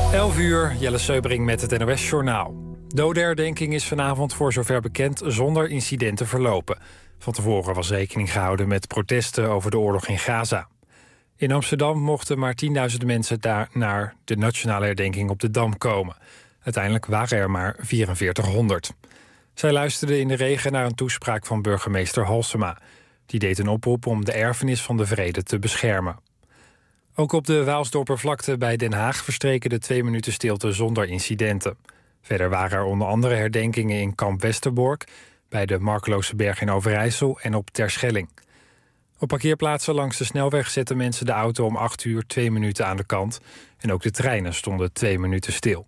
11:00, Jelle Seubring met het NOS-journaal. Dodenherdenking is vanavond voor zover bekend zonder incidenten verlopen. Van tevoren was rekening gehouden met protesten over de oorlog in Gaza. In Amsterdam mochten maar 10.000 mensen daar naar de nationale herdenking op de Dam komen. Uiteindelijk waren er maar 4400. Zij luisterden in de regen naar een toespraak van burgemeester Halsema. Die deed een oproep om de erfenis van de vrede te beschermen. Ook op de Waalsdorpervlakte bij Den Haag verstreken de 2 minuten stilte zonder incidenten. Verder waren er onder andere herdenkingen in Kamp Westerbork, bij de Markeloze Berg in Overijssel en op Terschelling. Op parkeerplaatsen langs de snelweg zetten mensen de auto om 8:00 2 minuten aan de kant. En ook de treinen stonden 2 minuten stil.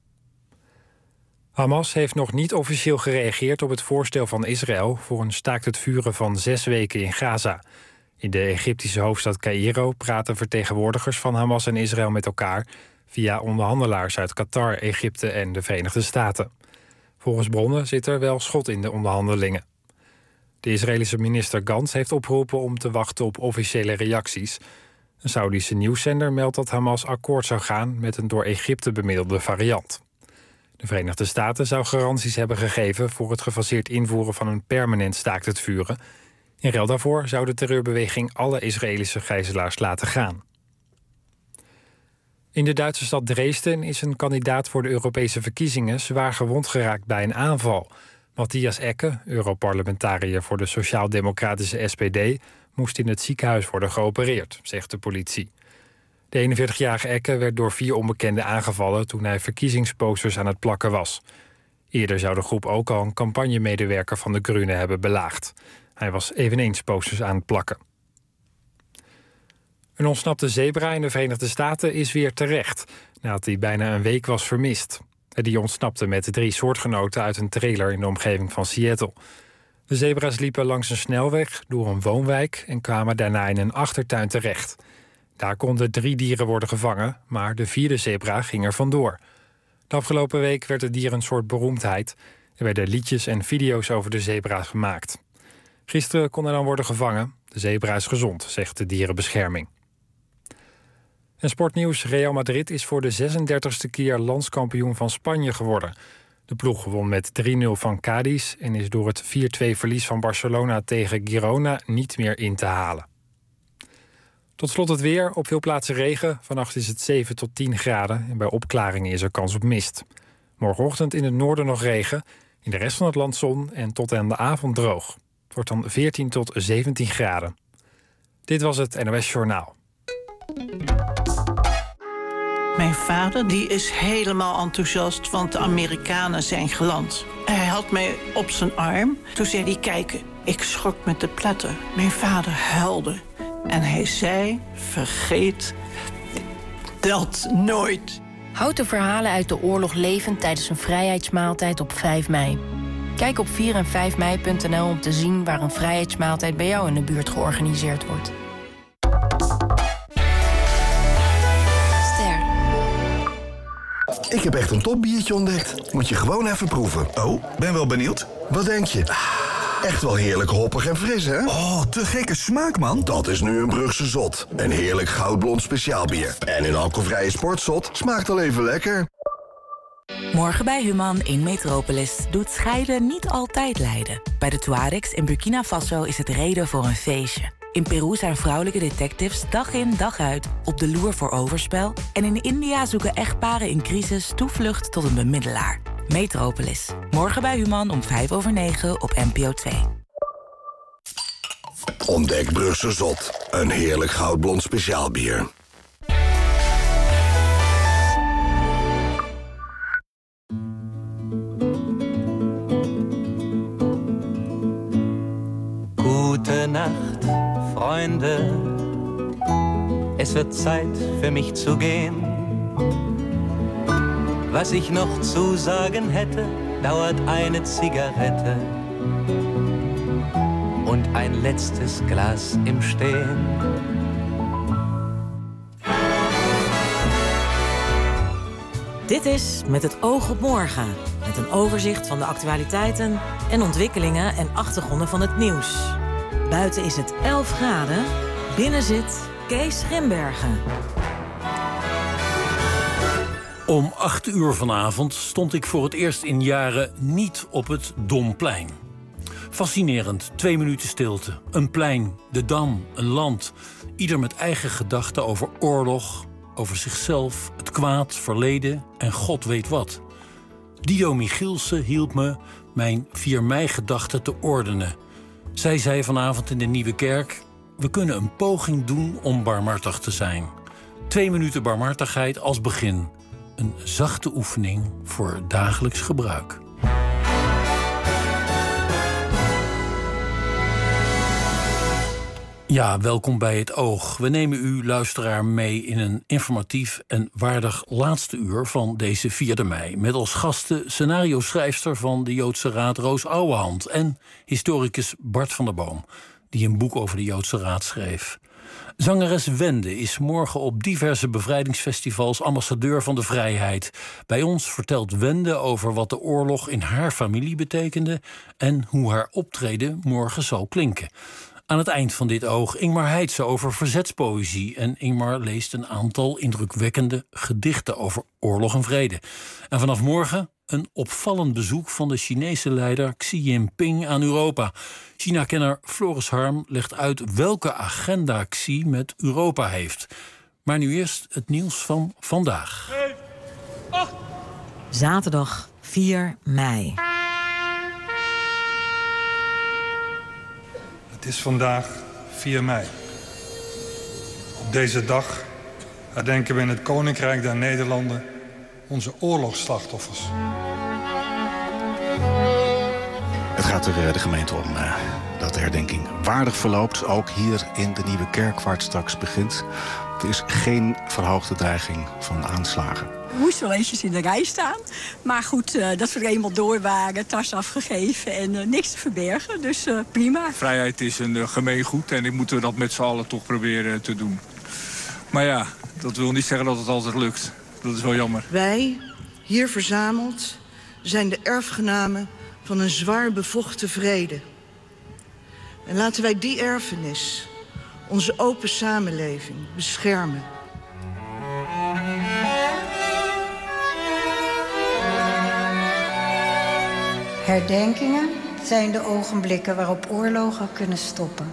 Hamas heeft nog niet officieel gereageerd op het voorstel van Israël voor een staakt het vuren van 6 weken in Gaza. In de Egyptische hoofdstad Caïro praten vertegenwoordigers van Hamas en Israël met elkaar via onderhandelaars uit Qatar, Egypte en de Verenigde Staten. Volgens bronnen zit er wel schot in de onderhandelingen. De Israëlische minister Gantz heeft opgeroepen om te wachten op officiële reacties. Een Saoedische nieuwszender meldt dat Hamas akkoord zou gaan met een door Egypte bemiddelde variant. De Verenigde Staten zou garanties hebben gegeven voor het gefaseerd invoeren van een permanent staakt het vuren. In ruil daarvoor zou de terreurbeweging alle Israëlische gijzelaars laten gaan. In de Duitse stad Dresden is een kandidaat voor de Europese verkiezingen zwaar gewond geraakt bij een aanval. Matthias Ecke, Europarlementariër voor de Sociaal-Democratische SPD, moest in het ziekenhuis worden geopereerd, zegt de politie. De 41-jarige Ecke werd door 4 onbekenden aangevallen toen hij verkiezingsposters aan het plakken was. Eerder zou de groep ook al een campagnemedewerker van de Groenen hebben belaagd. Hij was eveneens posters aan het plakken. Een ontsnapte zebra in de Verenigde Staten is weer terecht, nadat hij bijna een week was vermist. Die ontsnapte met 3 soortgenoten uit een trailer in de omgeving van Seattle. De zebra's liepen langs een snelweg door een woonwijk en kwamen daarna in een achtertuin terecht. Daar konden 3 dieren worden gevangen, maar de 4e zebra ging er vandoor. De afgelopen week werd het dier een soort beroemdheid. Er werden liedjes en video's over de zebra's gemaakt. Gisteren kon hij dan worden gevangen. De zebra is gezond, zegt de dierenbescherming. En sportnieuws: Real Madrid is voor de 36e keer landskampioen van Spanje geworden. De ploeg won met 3-0 van Cádiz en is door het 4-2 verlies van Barcelona tegen Girona niet meer in te halen. Tot slot het weer. Op veel plaatsen regen. Vannacht is het 7 tot 10 graden en bij opklaringen is er kans op mist. Morgenochtend in het noorden nog regen, in de rest van het land zon en tot aan de avond droog. Het wordt dan 14 tot 17 graden. Dit was het NOS Journaal. Mijn vader die is helemaal enthousiast, want de Amerikanen zijn geland. Hij had mij op zijn arm. Toen zei hij, kijk, ik schrok met de pletter. Mijn vader huilde. En hij zei, vergeet dat nooit. Houd de verhalen uit de oorlog levend tijdens een vrijheidsmaaltijd op 5 mei. Kijk op 4en5mei.nl om te zien waar een vrijheidsmaaltijd bij jou in de buurt georganiseerd wordt. Ik heb echt een topbiertje ontdekt. Moet je gewoon even proeven. Oh, ben wel benieuwd. Wat denk je? Echt wel heerlijk hoppig en fris, hè? Oh, te gekke smaak, man. Dat is nu een Brugse Zot. Een heerlijk goudblond speciaalbier. En een alcoholvrije sportzot smaakt al even lekker. Morgen bij Human in Metropolis doet scheiden niet altijd lijden. Bij de Tuaregs in Burkina Faso is het reden voor een feestje. In Peru zijn vrouwelijke detectives dag in dag uit op de loer voor overspel. En in India zoeken echtparen in crisis toevlucht tot een bemiddelaar. Metropolis. Morgen bij Human om 9:05 op NPO 2. Ontdek Brugse Zot. Een heerlijk goudblond speciaalbier. Gute Nacht, Freunde. Es wird Zeit für mich zu gehen. Was ich noch zu sagen hätte, dauert eine Zigarette und ein letztes Glas im Stehen. Dit is Met het oog op morgen. Met een overzicht van de actualiteiten en ontwikkelingen en achtergronden van het nieuws. Buiten is het 11 graden. Binnen zit Kees Grimbergen. Om 8:00 vanavond stond ik voor het eerst in jaren niet op het Domplein. Fascinerend, 2 minuten stilte. Een plein, de Dam, een land. Ieder met eigen gedachten over oorlog, over zichzelf, het kwaad, verleden en God weet wat. Dio Michielsen hielp me mijn 4 mei-gedachten te ordenen. Zij zei vanavond in de Nieuwe Kerk: we kunnen een poging doen om barmhartig te zijn. 2 minuten barmhartigheid als begin. Een zachte oefening voor dagelijks gebruik. Ja, welkom bij Het Oog. We nemen u, luisteraar, mee in een informatief en waardig laatste uur van deze 4 mei. Met als gasten scenario-schrijfster van de Joodse Raad Roos Ouwehand en historicus Bart van der Boom, die een boek over de Joodse Raad schreef. Zangeres Wende is morgen op diverse bevrijdingsfestivals ambassadeur van de vrijheid. Bij ons vertelt Wende over wat de oorlog in haar familie betekende en hoe haar optreden morgen zal klinken. Aan het eind van dit oog Ingmar Heitse over verzetspoëzie. En Ingmar leest een aantal indrukwekkende gedichten over oorlog en vrede. En vanaf morgen een opvallend bezoek van de Chinese leider Xi Jinping aan Europa. China-kenner Floris Harm legt uit welke agenda Xi met Europa heeft. Maar nu eerst het nieuws van vandaag. Zaterdag 4 mei. Het is vandaag 4 mei. Op deze dag herdenken we in het Koninkrijk der Nederlanden onze oorlogsslachtoffers. Het gaat er de gemeente om dat de herdenking waardig verloopt. Ook hier in de Nieuwe Kerk waar het straks begint. Er is geen verhoogde dreiging van aanslagen. We moesten wel eventjes in de rij staan. Maar goed, dat we er eenmaal door waren, tas afgegeven en niks te verbergen. Dus prima. Vrijheid is een gemeengoed en moeten we dat met z'n allen toch proberen te doen. Maar ja, dat wil niet zeggen dat het altijd lukt. Dat is wel jammer. Wij, hier verzameld, zijn de erfgenamen van een zwaar bevochten vrede. En laten wij die erfenis, onze open samenleving, beschermen. Herdenkingen zijn de ogenblikken waarop oorlogen kunnen stoppen.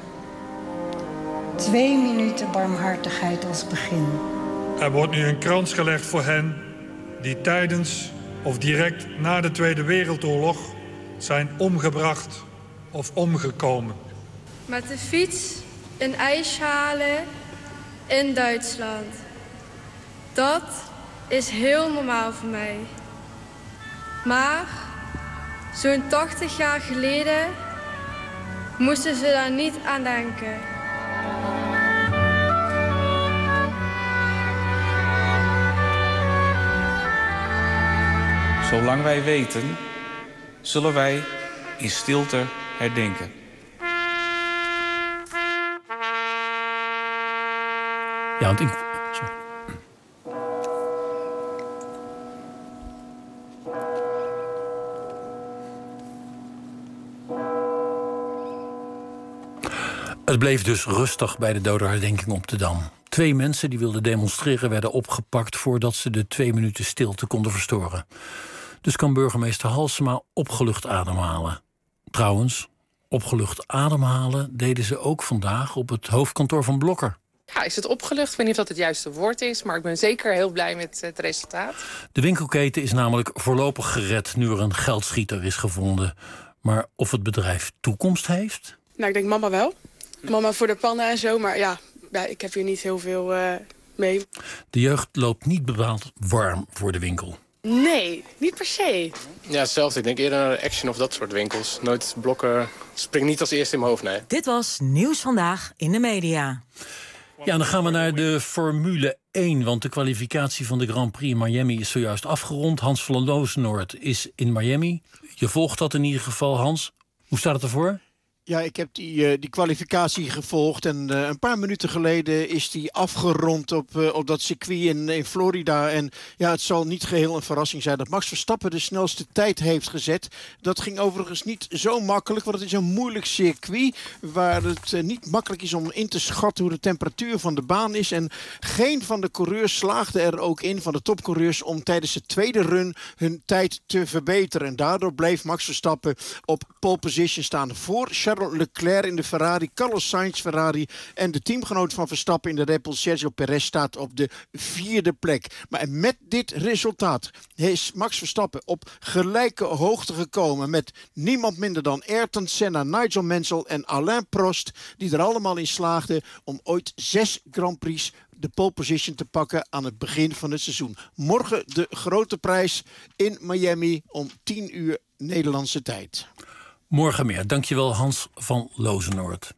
2 minuten barmhartigheid als begin. Er wordt nu een krans gelegd voor hen die tijdens of direct na de Tweede Wereldoorlog zijn omgebracht of omgekomen. Met de fiets een ijs halen in Duitsland. Dat is heel normaal voor mij. Maar zo'n 80 jaar geleden moesten ze daar niet aan denken. Zolang wij weten, zullen wij in stilte herdenken. Ja, want Het bleef dus rustig bij de dodenherdenking op de Dam. 2 mensen die wilden demonstreren werden opgepakt voordat ze de 2 minuten stilte konden verstoren. Dus kan burgemeester Halsema opgelucht ademhalen. Trouwens, opgelucht ademhalen deden ze ook vandaag op het hoofdkantoor van Blokker. Ja, is het opgelucht? Ik weet niet of dat het juiste woord is, maar ik ben zeker heel blij met het resultaat. De winkelketen is namelijk voorlopig gered nu er een geldschieter is gevonden. Maar of het bedrijf toekomst heeft? Nou, ik denk mama wel. Mama voor de pannen en zo, maar ja ik heb hier niet heel veel mee. De jeugd loopt niet bepaald warm voor de winkel. Nee, niet per se. Ja, hetzelfde. Ik denk eerder naar de Action of dat soort winkels. Nooit Blokker. Springt niet als eerste in mijn hoofd, nee. Dit was Nieuws Vandaag in de Media. Ja, dan gaan we naar de Formule 1. Want de kwalificatie van de Grand Prix in Miami is zojuist afgerond. Hans van Loosenoord is in Miami. Je volgt dat in ieder geval, Hans. Hoe staat het ervoor? Ja, ik heb die kwalificatie gevolgd en een paar minuten geleden is die afgerond op dat circuit in Florida. En ja, het zal niet geheel een verrassing zijn dat Max Verstappen de snelste tijd heeft gezet. Dat ging overigens niet zo makkelijk, want het is een moeilijk circuit waar het niet makkelijk is om in te schatten hoe de temperatuur van de baan is. En geen van de coureurs slaagde er ook in, van de topcoureurs, om tijdens de tweede run hun tijd te verbeteren. En daardoor bleef Max Verstappen op pole position staan voor Charles Leclerc in de Ferrari, Carlos Sainz Ferrari en de teamgenoot van Verstappen in de Red Bull, Sergio Perez, staat op de 4e plek. Maar met dit resultaat is Max Verstappen op gelijke hoogte gekomen met niemand minder dan Ayrton Senna, Nigel Mansell en Alain Prost, die er allemaal in slaagden om ooit 6 Grand Prix de pole position te pakken aan het begin van het seizoen. Morgen de grote prijs in Miami om 10 uur Nederlandse tijd. Morgen meer. Dankjewel, Hans van Lozenoord.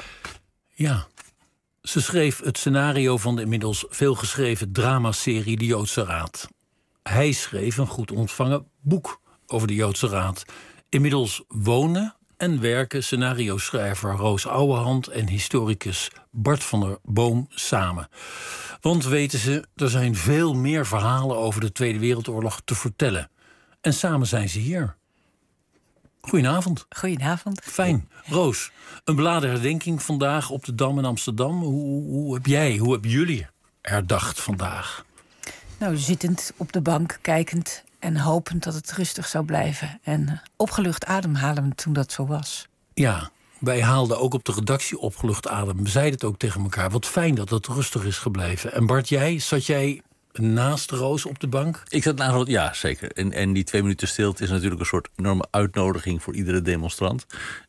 Ja, ze schreef het scenario van de inmiddels veelgeschreven dramaserie De Joodse Raad. Hij schreef een goed ontvangen boek over de Joodse Raad. Inmiddels wonen en werken scenario-schrijver Roos Ouwehand en historicus Bart van der Boom samen. Want weten ze, er zijn veel meer verhalen over de Tweede Wereldoorlog te vertellen. En samen zijn ze hier. Goedenavond. Goedenavond. Fijn. Roos, een beladen herdenking vandaag op de Dam in Amsterdam. Hoe hebben jullie herdacht vandaag? Nou, zittend op de bank, kijkend en hopend dat het rustig zou blijven. En opgelucht ademhalen toen dat zo was. Ja, wij haalden ook op de redactie opgelucht adem. We zeiden het ook tegen elkaar. Wat fijn dat het rustig is gebleven. En Bart, zat jij naast Roos op de bank? Ik zat naast Roos, ja, zeker. En die 2 minuten stilte is natuurlijk een soort enorme uitnodiging voor iedere demonstrant.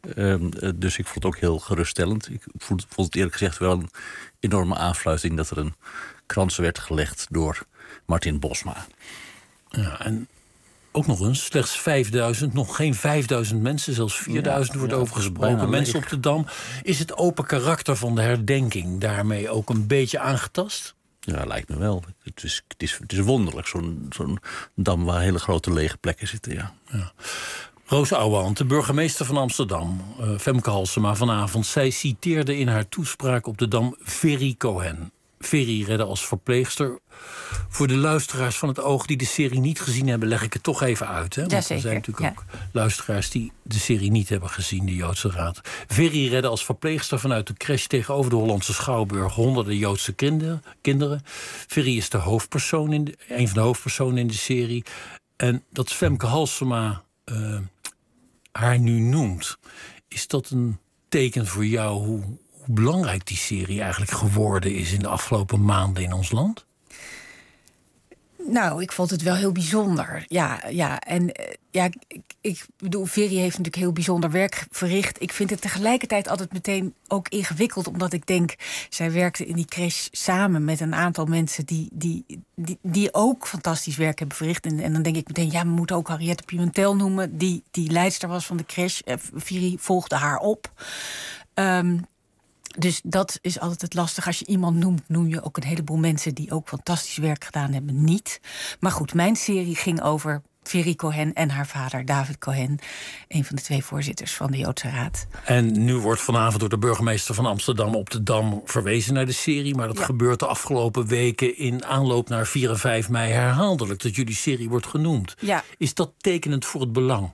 Dus ik vond het ook heel geruststellend. Ik vond het eerlijk gezegd wel een enorme aanfluiting dat er een krans werd gelegd door Martin Bosma. Ja, en ook nog eens, slechts 5000, nog geen 5000 mensen, zelfs 4000 wordt over gesproken. Mensen op de Dam. Is het open karakter van de herdenking daarmee ook een beetje aangetast? Ja, lijkt me wel. Het is wonderlijk, zo'n dam waar hele grote lege plekken zitten, ja. Roos Ouwehand, de burgemeester van Amsterdam, Femke Halsema vanavond. Zij citeerde in haar toespraak op de Dam Ferry Cohen. Ferry redde als verpleegster. Voor de luisteraars van het Oog die de serie niet gezien hebben, leg ik het toch even uit. Hè? Want er zijn natuurlijk ook luisteraars die de serie niet hebben gezien, de Joodse Raad. Ferry redde als verpleegster vanuit de crash tegenover de Hollandse Schouwburg honderden Joodse kinderen. Ferry is een van de hoofdpersonen in de serie. En dat Femke Halsema haar nu noemt, is dat een teken voor jou hoe belangrijk die serie eigenlijk geworden is in de afgelopen maanden in ons land? Nou, ik vond het wel heel bijzonder. Ik bedoel, Ferry heeft natuurlijk heel bijzonder werk verricht. Ik vind het tegelijkertijd altijd meteen ook ingewikkeld, omdat ik denk, zij werkte in die crash samen met een aantal mensen die ook fantastisch werk hebben verricht. En dan denk ik meteen, we moeten ook Henriette Pimentel noemen, die leidster was van de crash. Ferry volgde haar op. Dus dat is altijd het lastig. Als je iemand noemt, noem je ook een heleboel mensen die ook fantastisch werk gedaan hebben niet. Maar goed, mijn serie ging over Ferry Cohen en haar vader David Cohen, een van de 2 voorzitters van de Joodse Raad. En nu wordt vanavond door de burgemeester van Amsterdam op de Dam verwezen naar de serie, maar dat gebeurt de afgelopen weken in aanloop naar 4 en 5 mei herhaaldelijk, dat jullie serie wordt genoemd. Ja. Is dat tekenend voor het belang?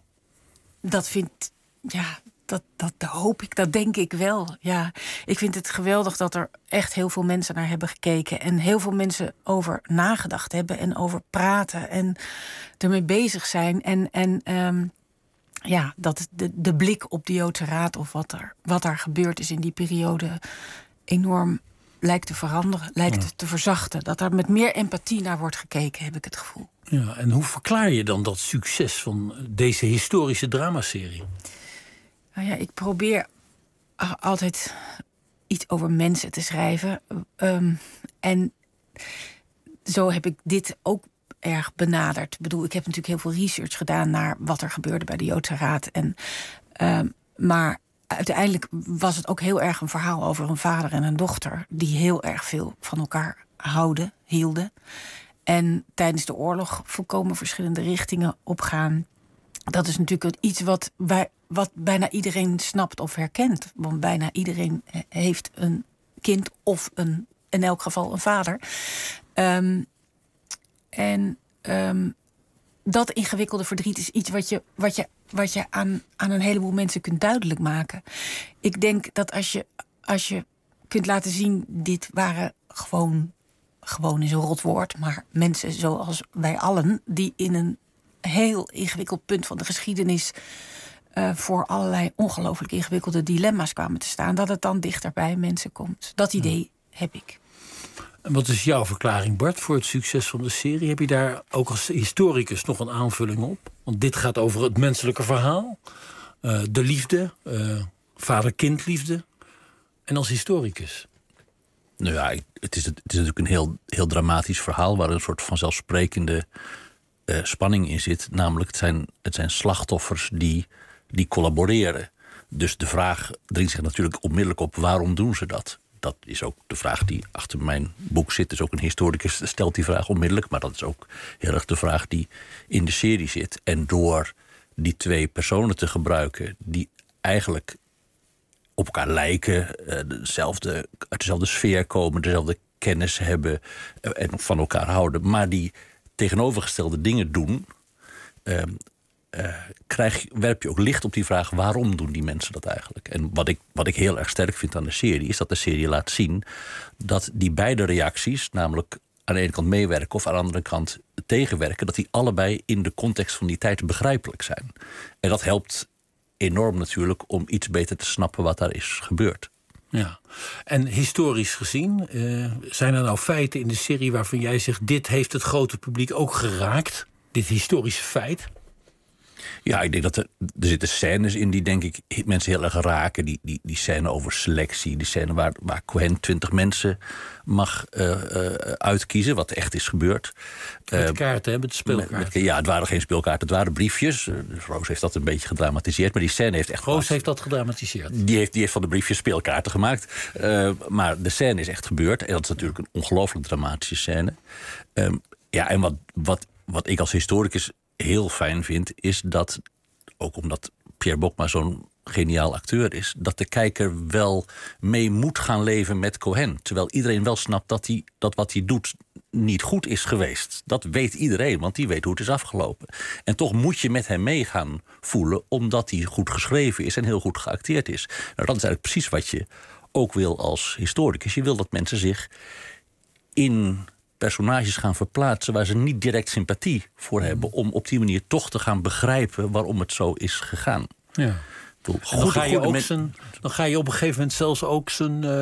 Dat hoop ik, dat denk ik wel. Ja, ik vind het geweldig dat er echt heel veel mensen naar hebben gekeken en heel veel mensen over nagedacht hebben en over praten en ermee bezig zijn. En dat de blik op de Joodse Raad of wat er gebeurd is in die periode enorm lijkt te veranderen, lijkt te verzachten. Dat er met meer empathie naar wordt gekeken, heb ik het gevoel. Ja, en hoe verklaar je dan dat succes van deze historische dramaserie? Nou ja, ik probeer altijd iets over mensen te schrijven. En zo heb ik dit ook erg benaderd. Ik bedoel, ik heb natuurlijk heel veel research gedaan naar wat er gebeurde bij de Joodse Raad. Maar uiteindelijk was het ook heel erg een verhaal over een vader en een dochter die heel erg veel van elkaar hielden. En tijdens de oorlog volkomen verschillende richtingen opgaan. Dat is natuurlijk iets wat wat bijna iedereen snapt of herkent. Want bijna iedereen heeft een kind of in elk geval een vader. Dat ingewikkelde verdriet is iets wat je aan een heleboel mensen kunt duidelijk maken. Ik denk dat als je kunt laten zien, dit waren gewoon is een rot woord, maar mensen zoals wij allen, die in een heel ingewikkeld punt van de geschiedenis voor allerlei ongelooflijk ingewikkelde dilemma's kwamen te staan, dat het dan dichter bij mensen komt. Dat idee heb ik. En wat is jouw verklaring, Bart, voor het succes van de serie? Heb je daar ook als historicus nog een aanvulling op? Want dit gaat over het menselijke verhaal, de liefde, vader-kindliefde. En als historicus? Nou ja, het is natuurlijk een heel dramatisch verhaal waar een soort vanzelfsprekende spanning in zit. Namelijk, het zijn slachtoffers die collaboreren. Dus de vraag dringt zich natuurlijk onmiddellijk op: waarom doen ze dat? Dat is ook de vraag die achter mijn boek zit. Dus ook een historicus stelt die vraag onmiddellijk. Maar dat is ook heel erg de vraag die in de serie zit. En door die twee personen te gebruiken die eigenlijk op elkaar lijken, uit dezelfde sfeer komen, dezelfde kennis hebben en van elkaar houden, maar die tegenovergestelde dingen doen, werp je ook licht op die vraag: waarom doen die mensen dat eigenlijk? En wat ik heel erg sterk vind aan de serie, is dat de serie laat zien dat die beide reacties, namelijk aan de ene kant meewerken of aan de andere kant tegenwerken, dat die allebei in de context van die tijd begrijpelijk zijn. En dat helpt enorm natuurlijk om iets beter te snappen wat daar is gebeurd. Ja, en historisch gezien, zijn er nou feiten in de serie waarvan jij zegt: dit heeft het grote publiek ook geraakt, dit historische feit? Ja, ik denk dat er zitten scènes in die, denk ik, mensen heel erg raken. Die scène over selectie, die scène waar Cohen 20 mensen mag uitkiezen, wat echt is gebeurd. Met kaarten, met speelkaarten. Ja, het waren geen speelkaarten, het waren briefjes. Dus Roos heeft dat een beetje gedramatiseerd, maar die scène heeft echt... Roos heeft dat gedramatiseerd? Die heeft van de briefjes speelkaarten gemaakt. Maar de scène is echt gebeurd. En dat is natuurlijk een ongelooflijk dramatische scène. En wat ik als historicus heel fijn vind, is dat, ook omdat Pierre Bokma zo'n geniaal acteur is, dat de kijker wel mee moet gaan leven met Cohen. Terwijl iedereen wel snapt dat wat hij doet niet goed is geweest. Dat weet iedereen, want die weet hoe het is afgelopen. En toch moet je met hem mee gaan voelen, omdat hij goed geschreven is en heel goed geacteerd is. Nou, dat is eigenlijk precies wat je ook wil als historicus. Je wil dat mensen zich in personages gaan verplaatsen waar ze niet direct sympathie voor hebben, om op die manier toch te gaan begrijpen waarom het zo is gegaan. Ja. Dan ga je op een gegeven moment zelfs ook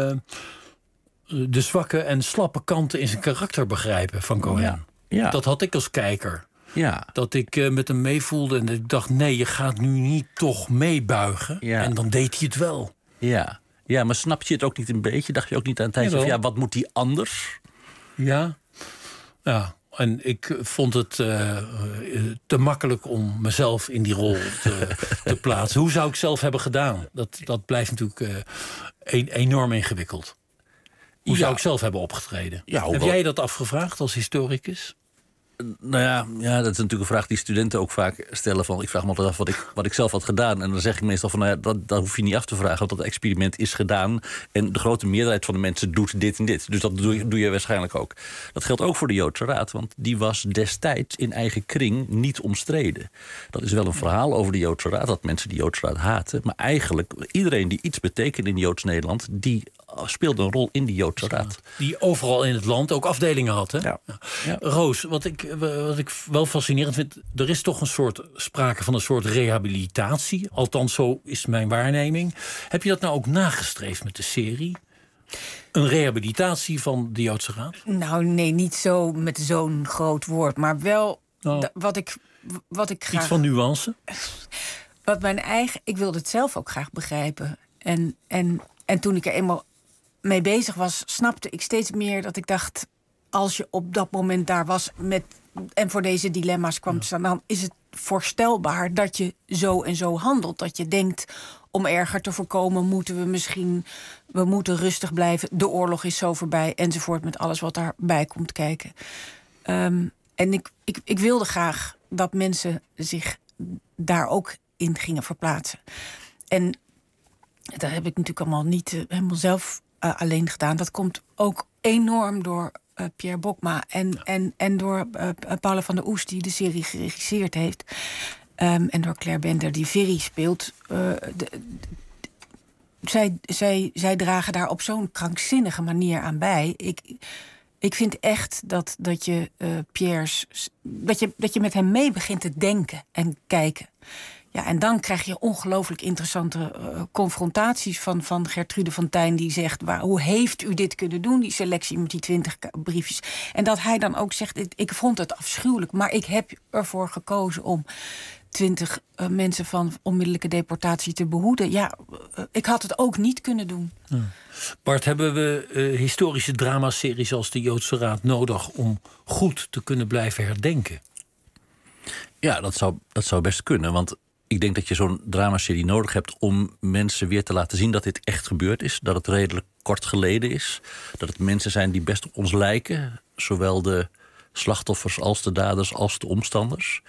de zwakke en slappe kanten in zijn karakter begrijpen van Cohen. Ja. Ja. Dat had ik als kijker. Ja. Dat ik met hem meevoelde en ik dacht: nee, je gaat nu niet toch meebuigen. Ja. En dan deed hij het wel. Ja. Ja, maar snap je het ook niet een beetje? Dacht je ook niet aan het tijdje van, wat moet hij anders? Ja. Ja, en ik vond het te makkelijk om mezelf in die rol te plaatsen. Hoe zou ik zelf hebben gedaan? Dat blijft natuurlijk enorm ingewikkeld. Hoe zou ik zelf hebben opgetreden? Ja, heb jij dat afgevraagd als historicus? Nou ja, dat is natuurlijk een vraag die studenten ook vaak stellen. Ik vraag me altijd af wat ik zelf had gedaan. En dan zeg ik meestal van, dat hoef je niet af te vragen, want dat experiment is gedaan. En de grote meerderheid van de mensen doet dit en dit. Dus dat doe je waarschijnlijk ook. Dat geldt ook voor de Joodse Raad, want die was destijds in eigen kring niet omstreden. Dat is wel een verhaal over de Joodse Raad, dat mensen de Joodse Raad haten. Maar eigenlijk, iedereen die iets betekende in Joods Nederland, die speelde een rol in die Joodse Raad. Die overal in het land ook afdelingen had, hè? Ja. Roos, wat ik wel fascinerend vind, er is toch sprake van een soort rehabilitatie. Althans, zo is mijn waarneming. Heb je dat nou ook nagestreefd met de serie? Een rehabilitatie van de Joodse Raad? Nou, nee, niet zo met zo'n groot woord. Maar wel wat ik graag... Iets van nuance? Ik wilde het zelf ook graag begrijpen. En toen ik er eenmaal mee bezig was, snapte ik steeds meer dat ik dacht, als je op dat moment daar was en voor deze dilemma's kwam te staan, dan is het voorstelbaar dat je zo en zo handelt. Dat je denkt, om erger te voorkomen moeten we moeten rustig blijven. De oorlog is zo voorbij, enzovoort, met alles wat daarbij komt kijken. En ik wilde graag dat mensen zich daar ook in gingen verplaatsen. En dat heb ik natuurlijk allemaal niet helemaal zelf alleen gedaan. Dat komt ook enorm door Pierre Bokma en door Paula van der Oest, die de serie geregisseerd heeft. En door Claire Bender, die Viry speelt. Zij dragen daar op zo'n krankzinnige manier aan bij. Ik vind echt dat je dat je met hem mee begint te denken en kijken. Ja, en dan krijg je ongelooflijk interessante confrontaties van Gertrude van Tijn, die zegt, hoe heeft u dit kunnen doen, die selectie met die 20 briefjes. En dat hij dan ook zegt, ik vond het afschuwelijk, maar ik heb ervoor gekozen om 20 mensen van onmiddellijke deportatie te behoeden. Ja, ik had het ook niet kunnen doen. Bart, hebben we historische dramaseries als de Joodse Raad nodig om goed te kunnen blijven herdenken? Ja, dat zou best kunnen, want ik denk dat je zo'n dramaserie nodig hebt om mensen weer te laten zien dat dit echt gebeurd is. Dat het redelijk kort geleden is. Dat het mensen zijn die best op ons lijken. Zowel de slachtoffers als de daders als de omstanders.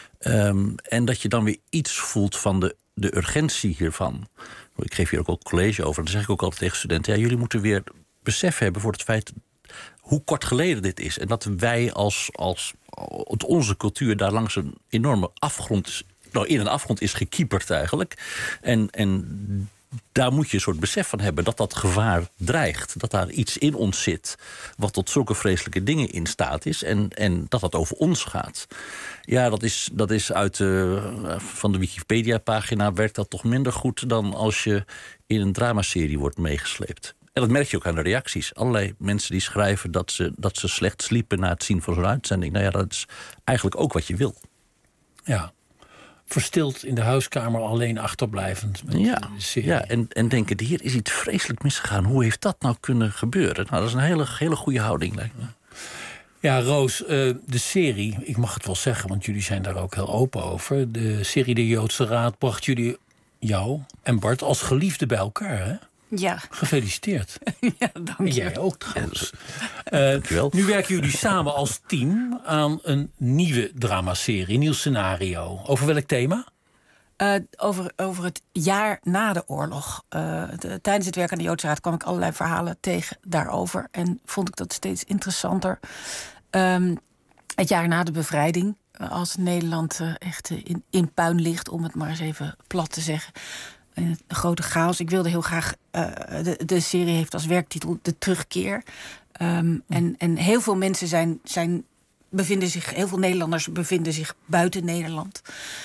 En dat je dan weer iets voelt van de urgentie hiervan. Ik geef hier ook college over. Dan zeg ik ook altijd tegen studenten, ja, jullie moeten weer besef hebben voor het feit hoe kort geleden dit is. En dat wij als onze cultuur daar langs een enorme afgrond, in een afgrond is gekieperd eigenlijk. En daar moet je een soort besef van hebben dat gevaar dreigt. Dat daar iets in ons zit wat tot zulke vreselijke dingen in staat is. En dat over ons gaat. Ja, dat is van de Wikipedia-pagina werkt dat toch minder goed dan als je in een dramaserie wordt meegesleept. En dat merk je ook aan de reacties. Allerlei mensen die schrijven dat ze slecht sliepen na het zien van zo'n uitzending. Nou ja, dat is eigenlijk ook wat je wil. Ja. Verstild in de huiskamer, alleen achterblijvend met de serie. Ja, en denken, hier is iets vreselijk misgegaan. Hoe heeft dat nou kunnen gebeuren? Nou, dat is een hele goede houding, lijkt me. Ja, Roos, de serie, ik mag het wel zeggen, want jullie zijn daar ook heel open over. De serie De Joodse Raad bracht jou en Bart als geliefden bij elkaar, hè? Ja. Gefeliciteerd. Ja, dank je. En jij ook trouwens. Nu werken jullie samen als team aan een nieuwe dramaserie, een nieuw scenario. Over welk thema? Over het jaar na de oorlog. Tijdens het werk aan de Joodse Raad kwam ik allerlei verhalen tegen daarover. En vond ik dat steeds interessanter. Het jaar na de bevrijding, als Nederland echt in puin ligt, om het maar eens even plat te zeggen. Een grote chaos. Ik wilde heel graag. De serie heeft als werktitel De Terugkeer. En heel veel mensen heel veel Nederlanders bevinden zich buiten Nederland.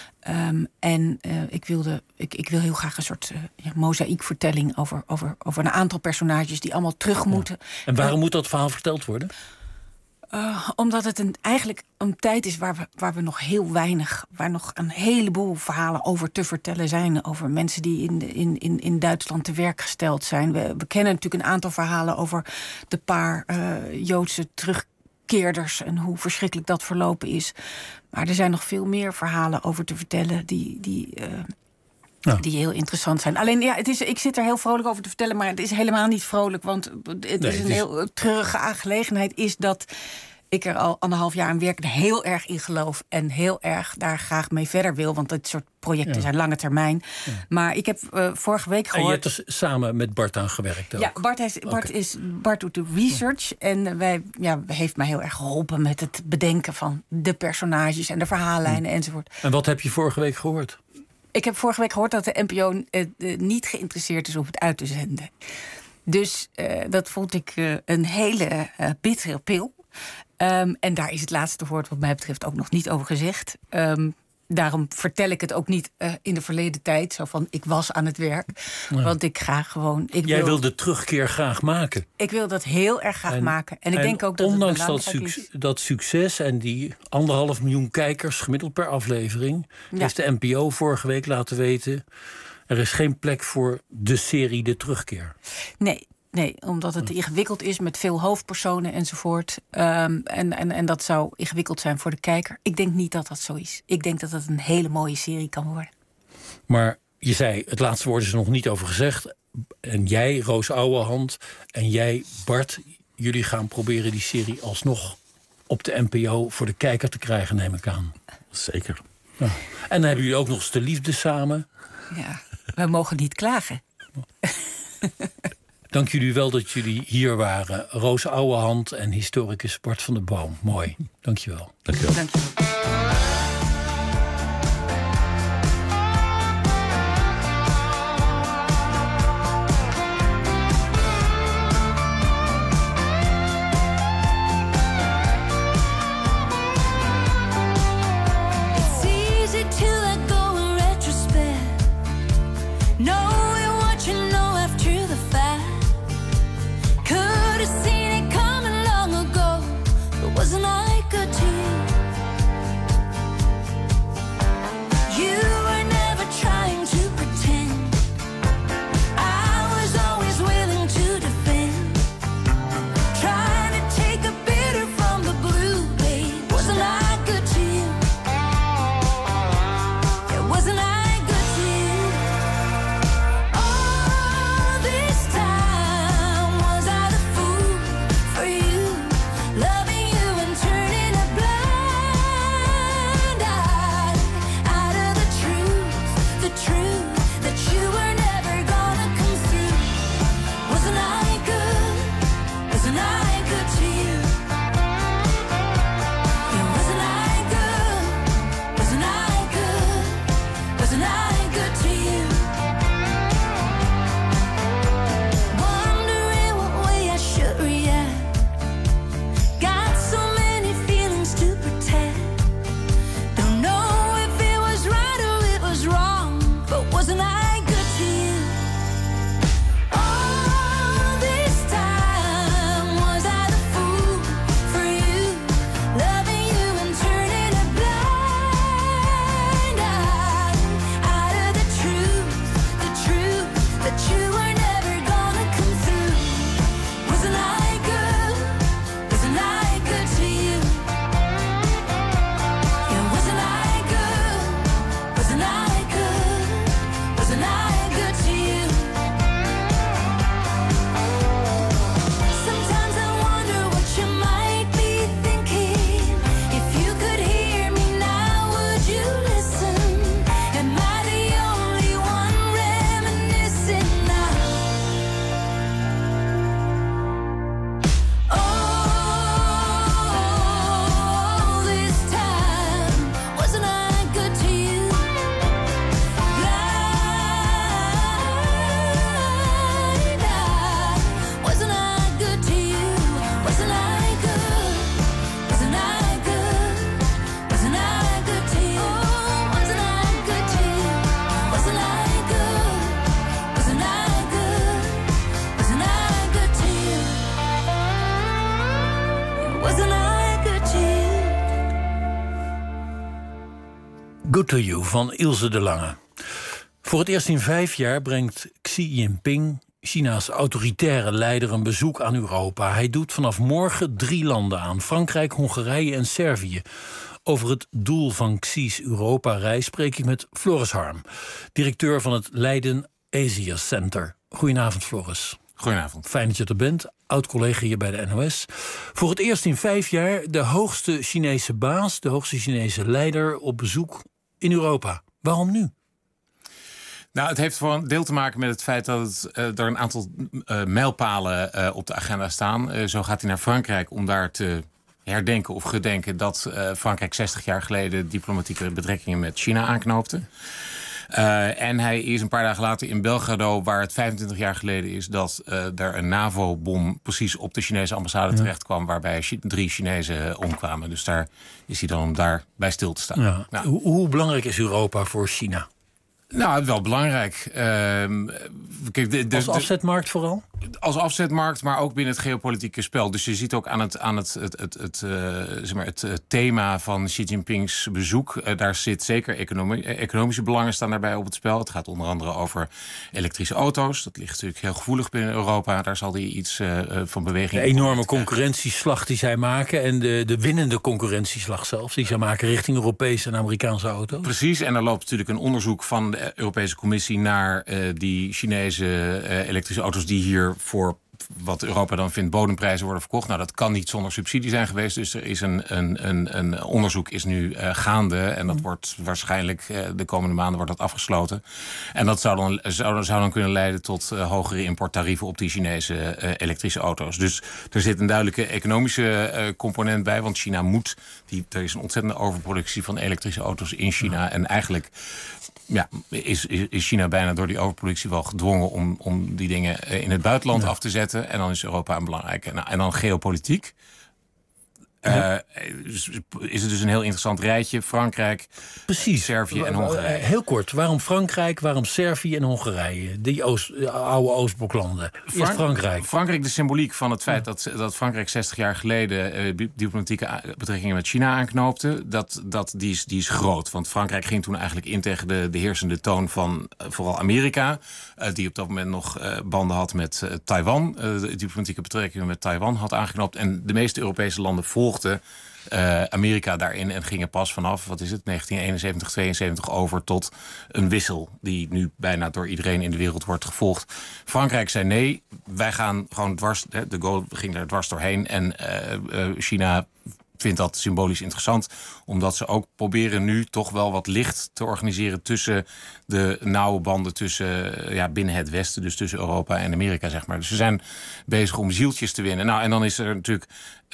Ik wil heel graag een soort mozaïekvertelling over een aantal personages die allemaal terug moeten. En waarom moet dat verhaal verteld worden? Omdat het eigenlijk een tijd is waar we nog heel weinig, waar nog een heleboel verhalen over te vertellen zijn. Over mensen die in Duitsland te werk gesteld zijn. We kennen natuurlijk een aantal verhalen over de paar Joodse terugkeerders en hoe verschrikkelijk dat verlopen is. Maar er zijn nog veel meer verhalen over te vertellen die heel interessant zijn. Alleen, ja, ik zit er heel vrolijk over te vertellen, maar het is helemaal niet vrolijk. Want het is een heel treurige aangelegenheid. Is dat ik er al 1,5 jaar aan werk en heel erg in geloof. En heel erg daar graag mee verder wil. Want dit soort projecten zijn lange termijn. Ja. Maar ik heb vorige week gehoord. En je hebt er samen met Bart aan gewerkt ook? Ja, Bart doet de research. En heeft mij heel erg geholpen met het bedenken van de personages en de verhaallijnen enzovoort. En wat heb je vorige week gehoord? Ik heb vorige week gehoord dat de NPO niet geïnteresseerd is om het uit te zenden. Dus dat vond ik een hele bittere pil. En daar is het laatste woord wat mij betreft ook nog niet over gezegd. Daarom vertel ik het ook niet in de verleden tijd. Zo van, ik was aan het werk. Ja. Want ik ga gewoon... Jij wil de terugkeer graag maken. Ik wil dat heel erg graag maken. En ik denk ook dat ondanks het belangrijk is. Dat succes en die 1,5 miljoen kijkers gemiddeld per aflevering... heeft de NPO vorige week laten weten... er is geen plek voor de serie De Terugkeer. Nee, omdat het ingewikkeld is met veel hoofdpersonen enzovoort. En dat zou ingewikkeld zijn voor de kijker. Ik denk niet dat dat zo is. Ik denk dat het een hele mooie serie kan worden. Maar je zei, het laatste woord is er nog niet over gezegd. En jij, Roos Ouwehand, en jij, Bart... jullie gaan proberen die serie alsnog op de NPO voor de kijker te krijgen, neem ik aan. Zeker. Ja. En dan hebben jullie ook nog eens de liefde samen. Ja, we mogen niet klagen. Dank jullie wel dat jullie hier waren. Roos Ouwehand en historicus Bart van der Boom. Mooi. Dank je wel. Dank je wel. Dank je wel. Wasn't I good to you? You were never trying to pretend. I was always willing to defend. Trying to take the bitter from the blue, babe. Wasn't I good to you? Yeah, wasn't I good to you? All this time, was I the fool for you? Loving you and turning a blind eye out of the truth that you were never gonna come through. Wasn't I good? Wasn't I good to you? Yeah, wasn't I good? Wasn't I good? Wasn't I good to you? Wondering what way I should react. Got so many feelings to protect. Don't know if it was right or it was wrong, but wasn't I good to you? All this time, was I the fool for you? Loving you and turning a blind eye out of the truth that you were never gonna come through. Wasn't I good? Wasn't I good to you? Yeah, wasn't I good? Wasn't I good? Wasn't I good to you? Sometimes I wonder what you might be thinking. If you could hear me now, would you listen? Am I the only one reminiscing now? All this time, wasn't I good to you? Blind eye, wasn't I good to you? Wasn't I good? Wasn't I good? Wasn't I good to you? Wasn't I good to you? Wasn't I good? Wasn't I good? Wasn't I good to you? Wasn't I good to you? Good to You van Ilse de Lange. Voor het eerst in 5 jaar brengt Xi Jinping, China's autoritaire leider, een bezoek aan Europa. Hij doet vanaf morgen 3 landen aan: Frankrijk, Hongarije en Servië. Over het doel van Xi's Europa-reis spreek ik met Floris Harm, directeur van het Leiden Asia Center. Goedenavond, Floris. Goedenavond. Fijn dat je er bent. Oud-collega hier bij de NOS. Voor het eerst in 5 jaar de hoogste Chinese baas, de hoogste Chinese leider op bezoek in Europa. Waarom nu? Nou, het heeft voor een deel te maken met het feit dat er een aantal mijlpalen op de agenda staan. Zo gaat hij naar Frankrijk om daar te herdenken of gedenken dat Frankrijk 60 jaar geleden diplomatieke betrekkingen met China aanknoopte. En hij is een paar dagen later in Belgrado, waar het 25 jaar geleden is dat er een NAVO-bom precies op de Chinese ambassade terecht kwam, waarbij 3 Chinezen omkwamen. Dus daar is hij dan om daarbij stil te staan. Ja. Nou. Hoe belangrijk is Europa voor China? Nou, wel belangrijk. Kijk, als afzetmarkt vooral? Als afzetmarkt, maar ook binnen het geopolitieke spel. Dus je ziet ook aan het thema van Xi Jinping's bezoek. Daar zit zeker economische belangen staan daarbij op het spel. Het gaat onder andere over elektrische auto's. Dat ligt natuurlijk heel gevoelig binnen Europa. Daar zal hij iets van beweging... De enorme concurrentieslag die zij maken en de winnende concurrentieslag zelfs die zij maken richting Europese en Amerikaanse auto's. Precies, en er loopt natuurlijk een onderzoek van de Europese Commissie naar die Chinese elektrische auto's die hier voor wat Europa dan vindt, bodemprijzen worden verkocht. Nou, dat kan niet zonder subsidie zijn geweest. Dus er is een onderzoek is nu gaande. En dat wordt waarschijnlijk de komende maanden wordt dat afgesloten. En dat zou dan kunnen leiden tot hogere importtarieven op die Chinese elektrische auto's. Dus er zit een duidelijke economische component bij. Want China er is een ontzettende overproductie van elektrische auto's in China. En eigenlijk is China bijna door die overproductie wel gedwongen om die dingen in het buitenland af te zetten. En dan is Europa een belangrijke. En dan geopolitiek. Is het dus een heel interessant rijtje. Frankrijk, Servië en Hongarije. Heel kort, waarom Frankrijk, waarom Servië en Hongarije? Die oude Oostbloklanden. Frankrijk. Frankrijk, de symboliek van het feit dat Frankrijk 60 jaar geleden diplomatieke betrekkingen met China aanknoopte, die is groot. Want Frankrijk ging toen eigenlijk in tegen de heersende toon van vooral Amerika, die op dat moment nog banden had met Taiwan. De diplomatieke betrekkingen met Taiwan had aangeknoopt. En de meeste Europese landen volgden Amerika daarin en gingen pas vanaf, 1971, 72 over tot een wissel die nu bijna door iedereen in de wereld wordt gevolgd. Frankrijk zei nee, wij gaan gewoon dwars, de Gaulle ging daar dwars doorheen en China vindt dat symbolisch interessant, omdat ze ook proberen nu toch wel wat licht te organiseren tussen de nauwe banden binnen het Westen, dus tussen Europa en Amerika, zeg maar. Dus ze zijn bezig om zieltjes te winnen. Nou, en dan is er natuurlijk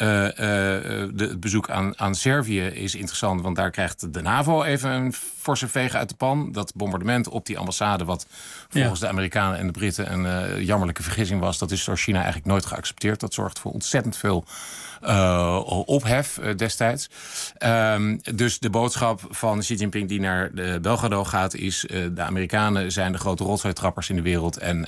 het bezoek aan Servië is interessant, want daar krijgt de NAVO even een forse veeg uit de pan. Dat bombardement op die ambassade, wat volgens de Amerikanen en de Britten een jammerlijke vergissing was, dat is door China eigenlijk nooit geaccepteerd. Dat zorgt voor ontzettend veel ophef destijds. Dus de boodschap van Xi Jinping die naar Belgrado gaat is, de Amerikanen zijn de grote rotzooitrappers in de wereld en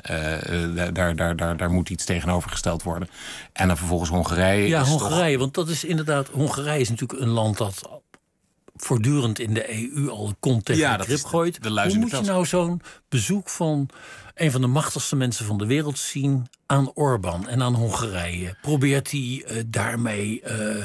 daar moet iets tegenovergesteld worden. En dan vervolgens Hongarije. Ja, Hongarije, want dat is inderdaad, Hongarije is natuurlijk een land dat voortdurend in de EU al een kont tegen de krip gooit. Hoe moet je nou zo'n bezoek van een van de machtigste mensen van de wereld zien aan Orbán en aan Hongarije? Probeert hij daarmee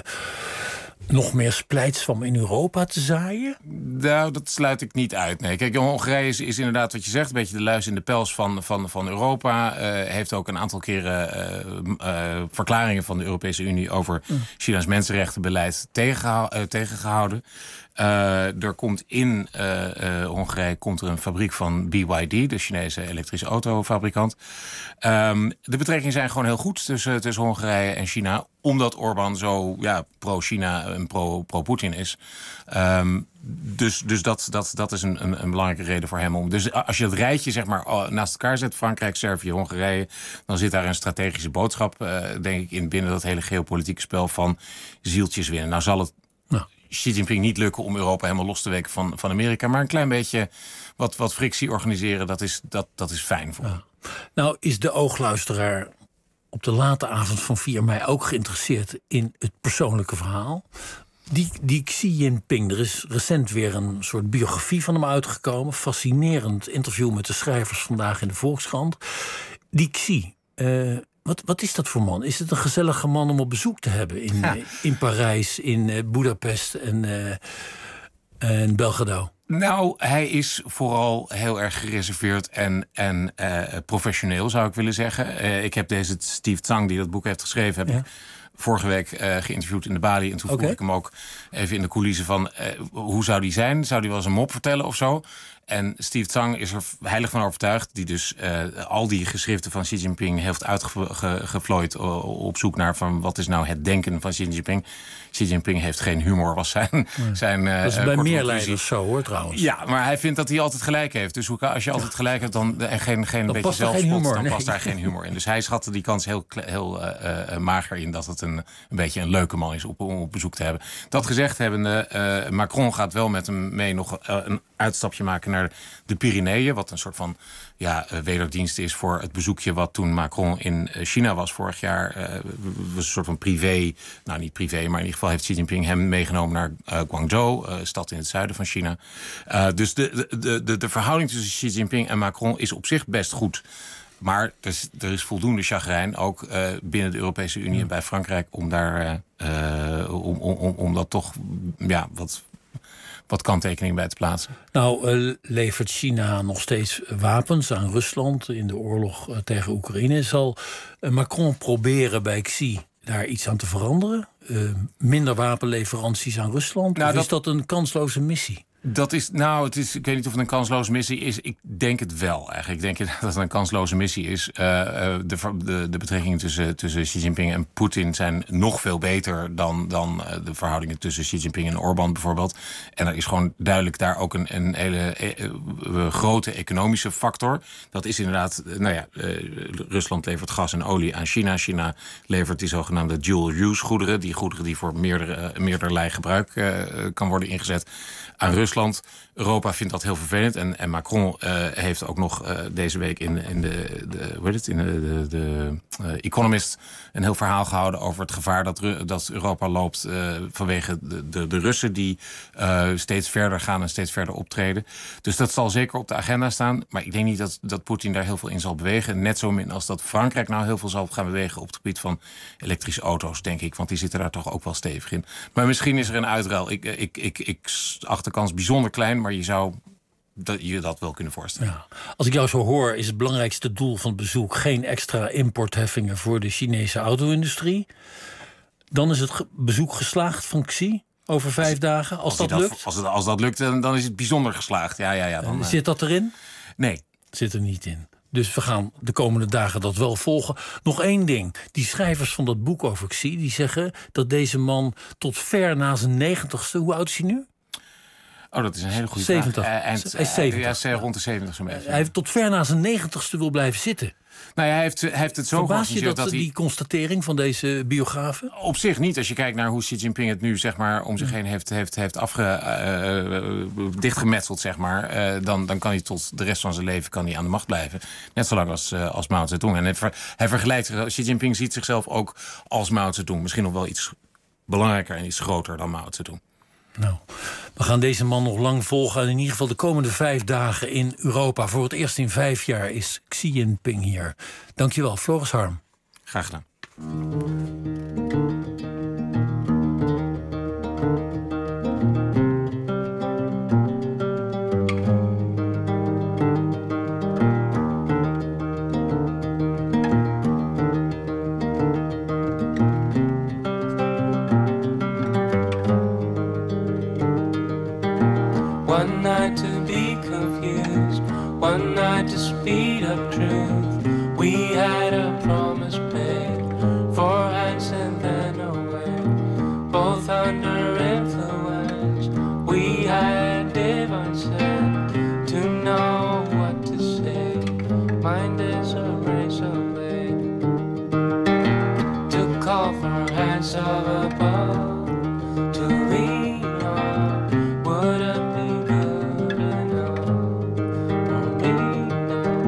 nog meer splijtswam in Europa te zaaien? Nou, dat sluit ik niet uit. Nee. Kijk, Hongarije is inderdaad wat je zegt, een beetje de luis in de pels van Europa. Heeft ook een aantal keren verklaringen van de Europese Unie over China's mensenrechtenbeleid tegengehouden. Er komt in Hongarije een fabriek van BYD, de Chinese elektrische autofabrikant. De betrekkingen zijn gewoon heel goed tussen Hongarije en China, omdat Orbán zo pro-China en pro-Poetin is. Dus dat is een belangrijke reden voor hem om. Dus als je het rijtje zeg maar naast elkaar zet, Frankrijk, Servië, Hongarije, dan zit daar een strategische boodschap, denk ik, binnen dat hele geopolitieke spel van zieltjes winnen. Nou zal het Xi Jinping niet lukken om Europa helemaal los te weken van Amerika, maar een klein beetje wat frictie organiseren, dat is fijn voor hem. Nou is de oogluisteraar op de late avond van 4 mei ook geïnteresseerd in het persoonlijke verhaal. Die Xi Jinping, er is recent weer een soort biografie van hem uitgekomen. Fascinerend interview met de schrijvers vandaag in de Volkskrant. Die Xi, wat is dat voor man? Is het een gezellige man om op bezoek te hebben in Parijs, in Budapest en Belgrado? Nou, hij is vooral heel erg gereserveerd en professioneel, zou ik willen zeggen. Ik heb deze Steve Tsang, die dat boek heeft geschreven, heb ik vorige week geïnterviewd in de Bali. En toen vroeg ik hem ook even in de coulissen van hoe zou die zijn? Zou die wel eens een mop vertellen of zo? En Steve Tsang is er heilig van overtuigd, die dus al die geschriften van Xi Jinping heeft uitgevlooid op zoek naar van wat is nou het denken van Xi Jinping. Xi Jinping heeft geen humor, was zijn dat is bij meer leiders zo, hoor, trouwens. Ja, maar hij vindt dat hij altijd gelijk heeft. Dus als je altijd gelijk hebt en geen beetje zelfspot, dan past daar geen humor in. Dus hij schatte die kans heel mager in dat het een beetje een leuke man is om op bezoek te hebben. Dat gezegd hebbende, Macron gaat wel met hem mee nog een uitstapje maken naar de Pyreneeën, wat een soort van wederdienst is voor het bezoekje wat toen Macron in China was vorig jaar. Was een soort van privé, nou niet privé, maar in ieder geval heeft Xi Jinping hem meegenomen naar Guangzhou, stad in het zuiden van China. Dus de verhouding tussen Xi Jinping en Macron is op zich best goed. Maar er is voldoende chagrijn, ook binnen de Europese Unie en bij Frankrijk, om daar om dat toch wat kanttekening bij te plaatsen. Nou, levert China nog steeds wapens aan Rusland in de oorlog tegen Oekraïne. Zal Macron proberen bij Xi daar iets aan te veranderen? Minder wapenleveranties aan Rusland? Of is dat een kansloze missie? Dat is, ik weet niet of het een kansloze missie is. Ik denk het wel eigenlijk. Ik denk dat het een kansloze missie is. De betrekkingen tussen Xi Jinping en Poetin zijn nog veel beter dan de verhoudingen tussen Xi Jinping en Orbán bijvoorbeeld. En er is gewoon duidelijk daar ook een hele grote economische factor. Dat is inderdaad, Rusland levert gas en olie aan China. China levert die zogenaamde dual-use goederen. Die goederen die voor meerderlei gebruik kan worden ingezet aan Rusland. Europa vindt dat heel vervelend. En Macron heeft ook nog deze week in de Economist een heel verhaal gehouden over het gevaar dat Europa loopt vanwege de Russen die steeds verder gaan en steeds verder optreden. Dus dat zal zeker op de agenda staan. Maar ik denk niet dat Poetin daar heel veel in zal bewegen. Net zo min als dat Frankrijk nou heel veel zal gaan bewegen op het gebied van elektrische auto's, denk ik. Want die zitten daar toch ook wel stevig in. Maar misschien is er een uitruil. Ik acht de kans bijzonder klein, maar je zou je dat wel kunnen voorstellen. Ja. Als ik jou zo hoor, is het belangrijkste doel van het bezoek geen extra importheffingen voor de Chinese auto-industrie. Dan is het bezoek geslaagd van Xi over 5 dagen, als dat lukt? Als dat lukt, dan is het bijzonder geslaagd. Ja, dan, zit dat erin? Nee. Zit er niet in. Dus we gaan de komende dagen dat wel volgen. Nog 1 ding. Die schrijvers van dat boek over Xi, die zeggen dat deze man tot ver na zijn 90ste... Hoe oud is hij nu? Oh, dat is een hele goede 70. vraag. Hij is 70. Ja, rond de 70 zo'n beetje. Hij heeft tot ver na zijn 90ste wil blijven zitten. Nou ja, hij heeft het zo Verbaas je georganiseerd dat hij... die constatering van deze biografen? Op zich niet. Als je kijkt naar hoe Xi Jinping het nu zeg maar om zich heen heeft dichtgemetseld, zeg maar, dan kan hij tot de rest van zijn leven aan de macht blijven. Net zo lang als Mao Zedong. En hij vergelijkt, Xi Jinping ziet zichzelf ook als Mao Zedong. Misschien nog wel iets belangrijker en iets groter dan Mao Zedong. Nou, we gaan deze man nog lang volgen. En in ieder geval de komende 5 dagen in Europa. Voor het eerst in 5 jaar is Xi Jinping hier. Dankjewel, Floris Harm. Graag gedaan. One night to be confused, one night to speed up truth. We had a promise made, 4 hands and then away, both under influence. We had divine sense to know what to say. Mind is a razor blade to call for hands of above, to lean on. Would it be good enough for me now?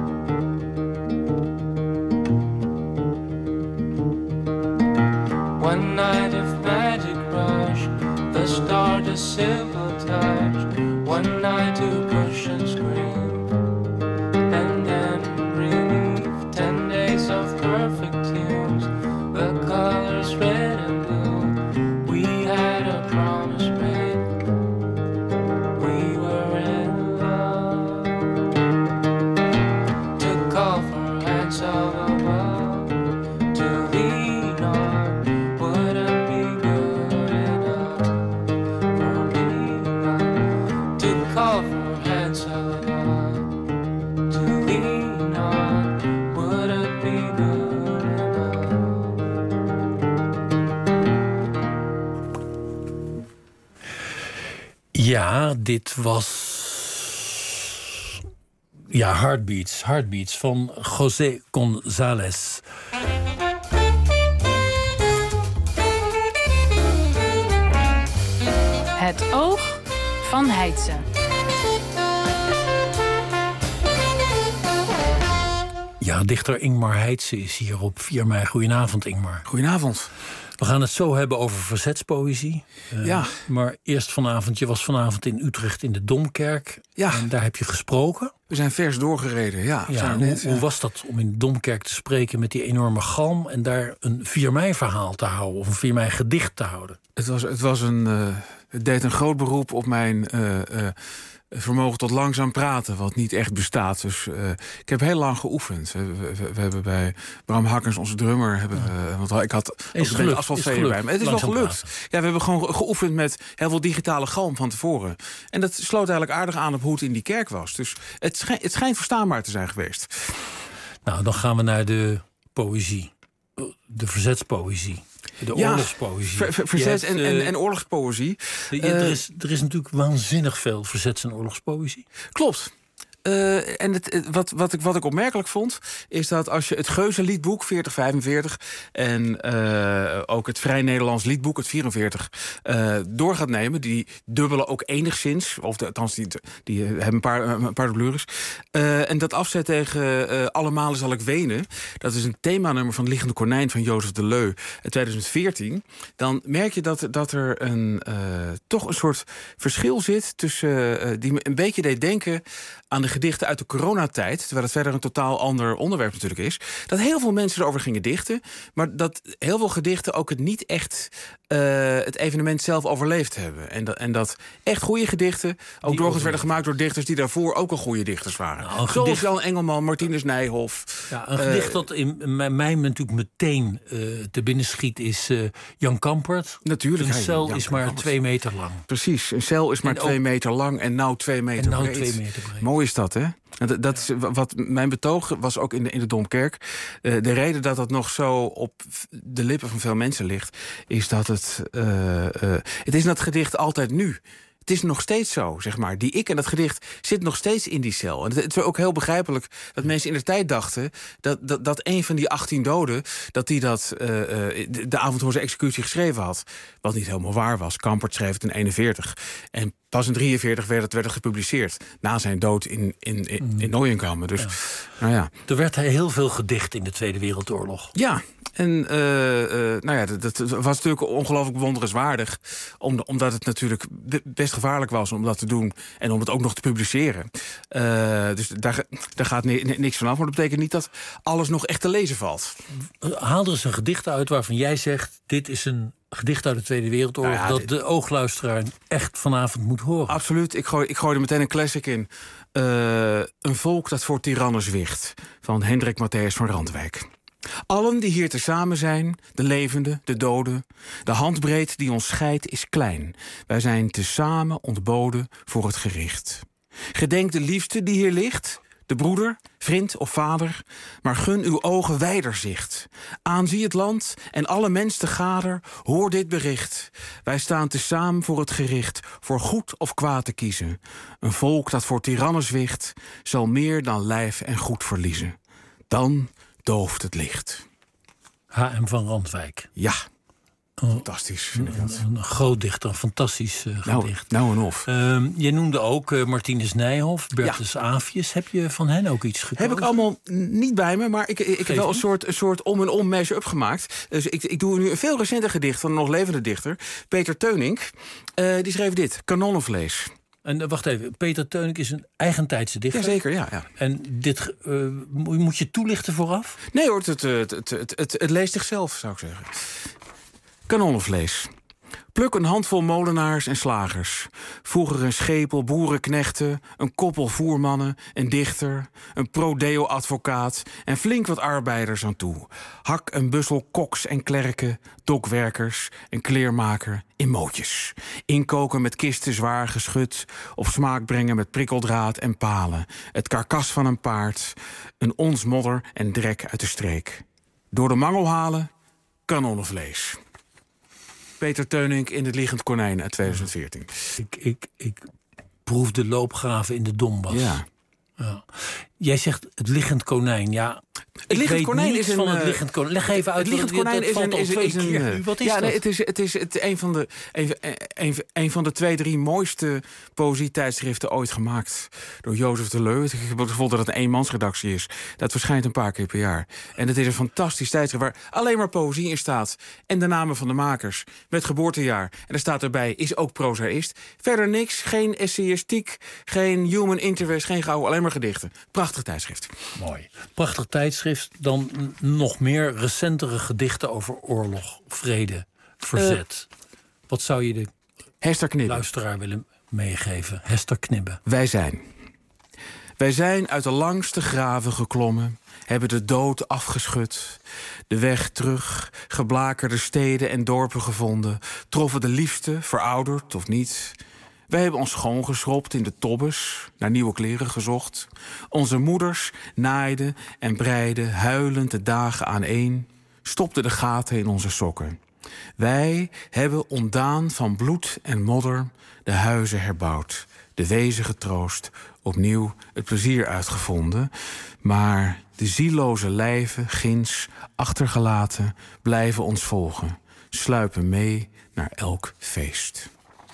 One night of magic rush, the star to simple touch. One night to push and scream, and then relief. 10 days of perfect tunes, the colors red and blue. We had a promise made, we were in love. To call for hands of above, to lean on. Would it be good enough for me now? To call for hands of above, to lean on. Would it be good enough? Ja, dit was... Ja, Heartbeats van José González. Het oog van Heidse. Ja, dichter Ingmar Heidse is hier op 4 mei. Goedenavond, Ingmar. Goedenavond. We gaan het zo hebben over verzetspoëzie. Ja. Maar eerst vanavond, je was vanavond in Utrecht in de Domkerk. Ja. En daar heb je gesproken. We zijn vers doorgereden, ja. Hoe was dat om in de Domkerk te spreken met die enorme galm... en daar een 4 mei-verhaal te houden of een 4 mei-gedicht te houden? Het deed een groot beroep op mijn vermogen tot langzaam praten, wat niet echt bestaat. Dus ik heb heel lang geoefend. We hebben bij Bram Hakkers, onze drummer... want ik had ook een beetje asfaltvee bij me. Het is wel gelukt. Ja, we hebben gewoon geoefend met heel veel digitale galm van tevoren. En dat sloot eigenlijk aardig aan op hoe het in die kerk was. Dus het schijnt verstaanbaar te zijn geweest. Nou, dan gaan we naar de poëzie. De verzetspoëzie. De oorlogspoëzie. Verzets- en oorlogspoëzie. Er is natuurlijk waanzinnig veel verzets- en oorlogspoëzie. Klopt. En wat ik opmerkelijk vond, is dat als je het Geuzenliedboek 4045 en ook het Vrij Nederlands Liedboek, het 44, door gaat nemen, die dubbelen ook enigszins, of althans die hebben een paar dublures, en dat afzet tegen Allemaal zal ik wenen, dat is een themanummer van Het Liggende Konijn van Jozef de Leu uit 2014, dan merk je dat er toch een soort verschil zit tussen die me een beetje deed denken aan de gedichten uit de coronatijd, terwijl het verder een totaal ander onderwerp natuurlijk is, dat heel veel mensen erover gingen dichten, maar dat heel veel gedichten ook het niet echt het evenement zelf overleefd hebben. En dat echt goede gedichten ook doorgaans werden gemaakt door dichters die daarvoor ook al goede dichters waren. Nou, zoals Jan Engelman, Martinus Nijhoff. Ja, een gedicht dat in mij natuurlijk meteen te binnen schiet is Jan Kampert. Natuurlijk. Een cel is maar 2 meter lang. Precies, een cel is maar 2 meter lang en nou 2 meter breed. Mooi is dat, hè? Dat is wat mijn betoog was ook in de Domkerk. De reden dat dat nog zo op de lippen van veel mensen ligt, is dat het is dat gedicht altijd nu. Het is nog steeds zo, zeg maar. Die ik en dat gedicht zit nog steeds in die cel. En het is ook heel begrijpelijk dat mensen in de tijd dachten dat een van die 18 doden, dat die dat de avond voor zijn executie geschreven had. Wat niet helemaal waar was. Kampert schreef het in 41. En pas in 43 werd het gepubliceerd. Na zijn dood in Neuengamme. Dus, nou ja. Er werd heel veel gedicht in de Tweede Wereldoorlog. Ja. En dat was natuurlijk ongelooflijk bewonderenswaardig. Omdat het natuurlijk best gevaarlijk was om dat te doen. En om het ook nog te publiceren. Dus daar gaat niks van af. Maar dat betekent niet dat alles nog echt te lezen valt. Haal er eens een gedicht uit waarvan jij zegt, dit is een gedicht uit de Tweede Wereldoorlog, dat de oogluisteraar echt vanavond moet horen. Absoluut. Ik gooi er meteen een classic in. Een volk dat voor tirannen zwicht. Van Hendrik Matthijs van Randwijk. Allen die hier tezamen zijn, de levenden, de doden, de handbreed die ons scheidt is klein. Wij zijn tezamen ontboden voor het gericht. Gedenk de liefste die hier ligt, de broeder, vriend of vader, maar gun uw ogen wijder zicht. Aanzie het land en alle mens te gader, hoor dit bericht. Wij staan tezamen voor het gericht, voor goed of kwaad te kiezen. Een volk dat voor tirannen zwicht, zal meer dan lijf en goed verliezen. Dan dooft het licht. H.M. van Randwijk. Ja, fantastisch vind ik dat. Een groot dichter, een fantastisch gedicht. Nou en of. Je noemde ook Martinus Nijhoff, Bertus Avius. Heb je van hen ook iets gekozen? Heb ik allemaal niet bij me, maar ik heb wel een soort om en om mashup gemaakt. Dus ik doe nu een veel recenter gedicht van een nog levende dichter, Peter Teunink. Die schreef dit, Kanonnenvlees. En wacht even, Peter Teunink is een eigentijdse dichter? Jazeker, ja. En dit moet je toelichten vooraf? Nee hoor, het leest zichzelf, zou ik zeggen. Kanonnenvlees. Pluk een handvol molenaars en slagers. Voeg er een schepel boerenknechten, een koppel voermannen, een dichter, een prodeo-advocaat en flink wat arbeiders aan toe. Hak een bussel koks en klerken, dokwerkers, een kleermaker in mootjes. Inkoken met kisten zwaar geschut, op smaak brengen met prikkeldraad en palen. Het karkas van een paard, een ons modder en drek uit de streek. Door de mangel halen, kanonnenvlees. Peter Teunink in Het Liggend Konijn uit 2014. Ik proef de loopgraven in de Donbass. Ja. Jij zegt het liggend konijn. Ja, Het liggend konijn is van het liggend konijn. Leg even uit. Het liggend konijn is een. Wat is ja, dat? Nee, het is een van de 2-3 mooiste poëzietijdschriften ooit gemaakt door Jozef de Leu. Ik heb het gevoel dat het een eenmansredactie is. Dat verschijnt een paar keer per jaar. En het is een fantastisch tijdschrift waar alleen maar poëzie in staat. En de namen van de makers. Met geboortejaar. En er staat erbij, is ook prozaïst. Verder niks, geen essayistiek, geen human interest, geen gauw, alleen maar gedichten. Prachtig tijdschrift. Mooi. Prachtig tijdschrift. Dan nog meer recentere gedichten over oorlog, vrede, verzet. Wat zou je de Hester Knibbe luisteraar willen meegeven? Hester Knibbe. Wij zijn uit de langste graven geklommen, hebben de dood afgeschud, de weg terug, geblakerde steden en dorpen gevonden, troffen de liefste, verouderd of niet. Wij hebben ons schoongeschropt in de tobbes, naar nieuwe kleren gezocht. Onze moeders naaiden en breiden, huilend de dagen aaneen, stopten de gaten in onze sokken. Wij hebben ontdaan van bloed en modder de huizen herbouwd, de wezen getroost, opnieuw het plezier uitgevonden. Maar de zieloze lijven, ginds, achtergelaten, blijven ons volgen, sluipen mee naar elk feest.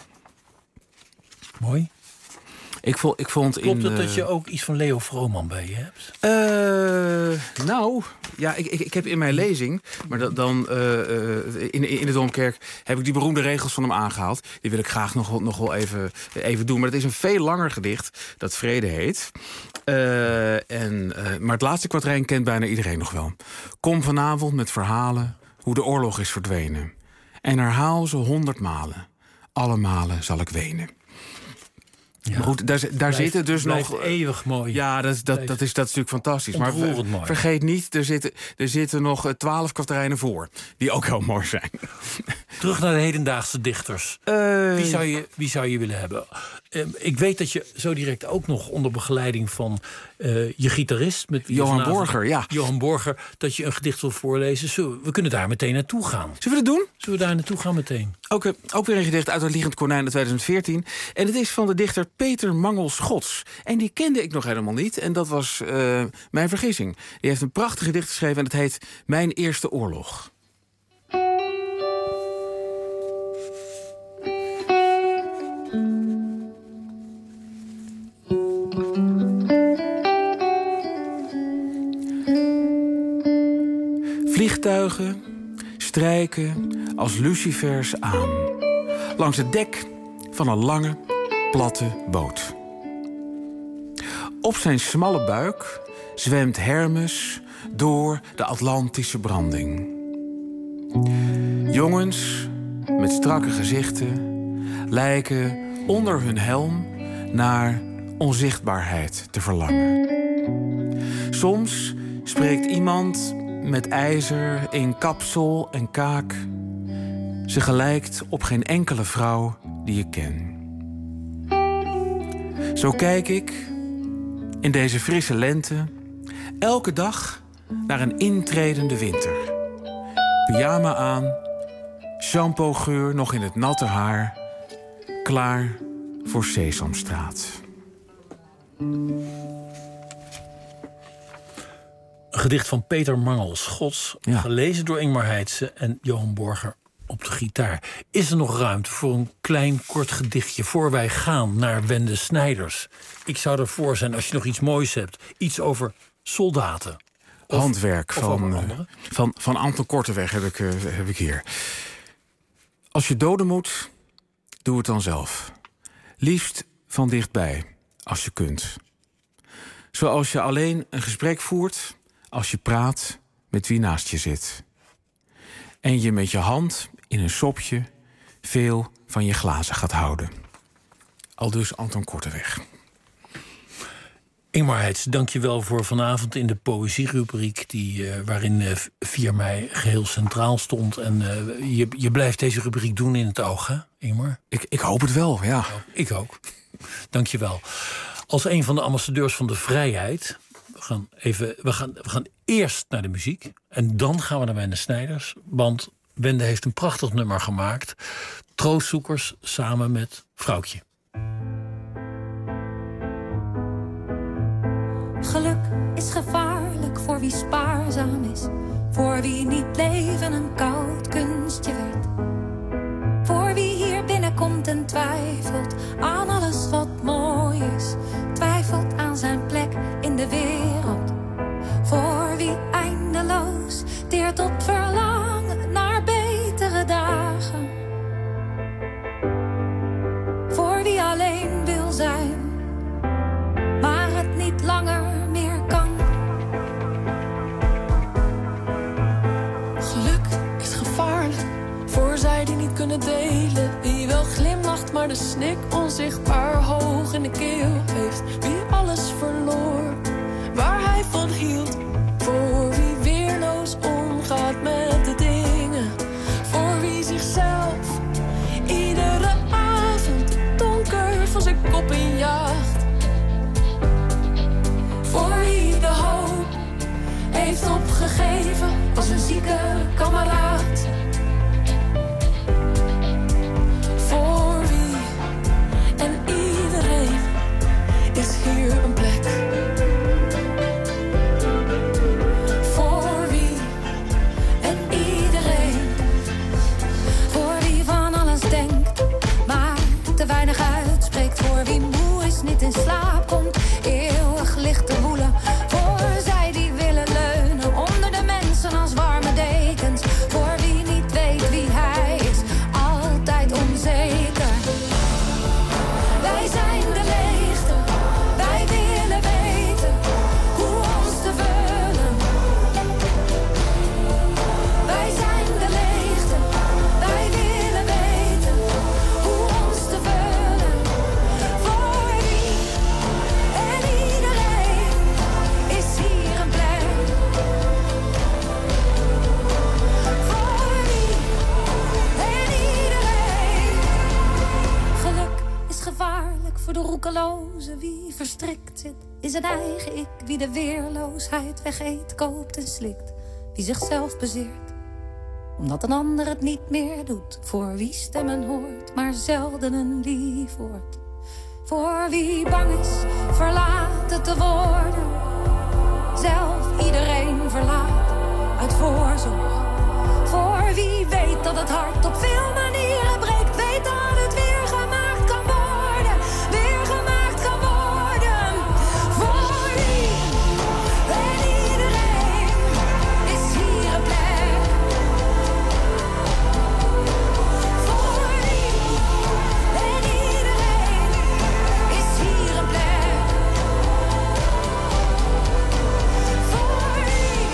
Mooi. Ik vond Klopt het dat je ook iets van Leo Vrooman bij je hebt? Nou, ja, ik heb in mijn lezing, maar in de Domkerk heb ik die beroemde regels van hem aangehaald. Die wil ik graag nog wel even doen. Maar het is een veel langer gedicht dat Vrede heet. Maar het laatste kwatrijn kent bijna iedereen nog wel. Kom vanavond met verhalen hoe de oorlog is verdwenen. En herhaal ze 100 malen. Alle malen zal ik wenen. Ja. Maar goed, daar zitten dus nog eeuwig mooi. Ja, dat is natuurlijk fantastisch. Maar mooi. Vergeet niet, er zitten nog 12 kwartrijnen voor. Die ook heel mooi zijn. Terug naar de hedendaagse dichters. Wie zou je willen hebben? Ik weet dat je zo direct ook nog onder begeleiding van je gitarist... met Johan Borger, ja. Johan Borger, dat je een gedicht wil voorlezen. We kunnen daar meteen naartoe gaan. Zullen we dat doen? Zullen we daar naartoe gaan meteen? Ook weer een gedicht uit Het Liggend Konijn uit 2014. En het is van de dichter Peter Mangel-Schots. En die kende ik nog helemaal niet. En dat was mijn vergissing. Die heeft een prachtig gedicht geschreven en het heet Mijn Eerste Oorlog. Vliegtuigen strijken als lucifers aan, langs het dek van een lange, platte boot. Op zijn smalle buik zwemt Hermes door de Atlantische branding. Jongens met strakke gezichten lijken onder hun helm naar onzichtbaarheid te verlangen. Soms spreekt iemand met ijzer in kapsel en kaak. Ze gelijkt op geen enkele vrouw die ik ken. Zo kijk ik in deze frisse lente elke dag naar een intredende winter. Pyjama aan, shampoogeur nog in het natte haar, klaar voor Sesamstraat. Een gedicht van Peter Mangel-Schots, gelezen door Ingmar Heitse en Johan Borger op de gitaar. Is er nog ruimte voor een klein kort gedichtje voor wij gaan naar Wende Snijders? Ik zou ervoor zijn als je nog iets moois hebt. Iets over soldaten. Handwerk van Anton Korteweg heb ik hier. Als je doden moet, doe het dan zelf. Liefst van dichtbij, als je kunt. Zoals je alleen een gesprek voert als je praat met wie naast je zit. En je met je hand in een sopje veel van je glazen gaat houden. Aldus Anton Korteweg. Ingmar Heitse, dank je wel voor vanavond in de poëzierubriek... waarin 4 mei geheel centraal stond. En je blijft deze rubriek doen in het oog, hè, Ingmar? Ik hoop het wel, ja. Ik ook. Dank je wel. Als een van de ambassadeurs van de vrijheid... We gaan eerst naar de muziek en dan gaan we naar Wende Snijders. Want Wende heeft een prachtig nummer gemaakt. Troostzoekers samen met Vrouwtje. Geluk is gevaarlijk voor wie spaarzaam is. Voor wie niet leven een koud kunstje werd. Voor wie hier binnenkomt en twijfelt aan alles wat mooi is. Twijfelt aan zijn plek in de wereld. Voor wie eindeloos teert op verlangen naar betere dagen. Voor wie alleen wil zijn, maar het niet langer meer kan. Geluk is gevaarlijk voor zij die niet kunnen delen. Wie wel glimlacht, maar de snik onzichtbaar hoog in de keel heeft. Wie alles verloor, waar hij van hield. Voor wie weerloos omgaat met de dingen. Voor wie zichzelf iedere avond donker van zijn kop injaagt. Voor wie de hoop heeft opgegeven als een zieke kameraad. Voor wie en iedereen is hier een plek. Voor wie en iedereen. Voor wie van alles denkt, maar te weinig uitspreekt. Voor wie moe is, niet in slaap komt, eeuwig ligt te woelen. Voor zij die willen leunen onder de mensen als warme dekens. Voor wie niet weet wie hij is, altijd onzeker. Wij zijn de leegte, wij willen weten hoe ons te vullen. Wij zijn de leegte, wij willen weten hoe ons te vullen. Voor wie en iedereen is hier een plek. Voor wie en iedereen. Geluk is gevaarlijk voor de roekeloze. Wie verstrikt zit in zijn eigen ik. Wie de weerloosheid wegeet, koopt en slikt. Wie zichzelf bezeert, omdat een ander het niet meer doet. Voor wie stemmen hoort, maar zelden een lief woord. Voor wie bang is verlaten te worden. Zelf iedereen verlaat uit voorzorg. Voor wie weet dat het hart op veel manieren breekt. Weet dat het weer gemaakt kan worden. Weer gemaakt kan worden. Voor wie en iedereen is hier een plek. Voor wie en iedereen is hier een plek. Voor wie en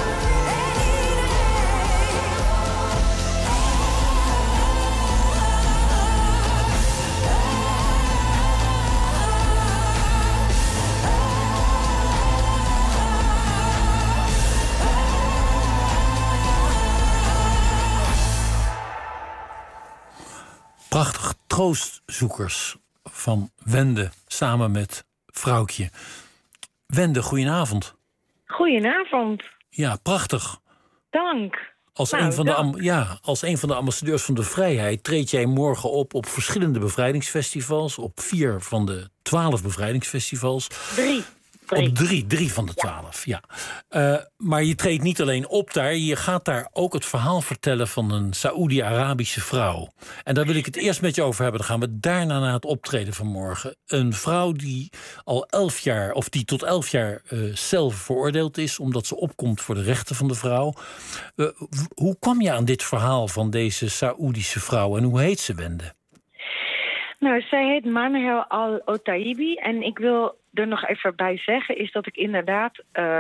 Prachtig troostzoekers van Wende samen met Vrouwtje. Wende, goedenavond. Goedenavond, Ja, prachtig. dank. Als, Nou, een van dank. als een van de ambassadeurs van de vrijheid treed jij morgen op verschillende bevrijdingsfestivals. Op 4 van de 12 bevrijdingsfestivals. 3. Op drie van de 12, ja. Maar je treedt niet alleen op daar. Je gaat daar ook het verhaal vertellen van een Saoedi-Arabische vrouw. En daar wil ik het eerst met je over hebben. Dan gaan we daarna naar het optreden van morgen. Een vrouw die al 11 jaar, of die tot 11 jaar cel veroordeeld is, omdat ze opkomt voor de rechten van de vrouw. Hoe kwam je aan dit verhaal van deze Saoedische vrouw en hoe heet ze, Wende? Nou, zij heet Manahel Al-Otaibi. En ik wil er nog even bij zeggen, is dat ik inderdaad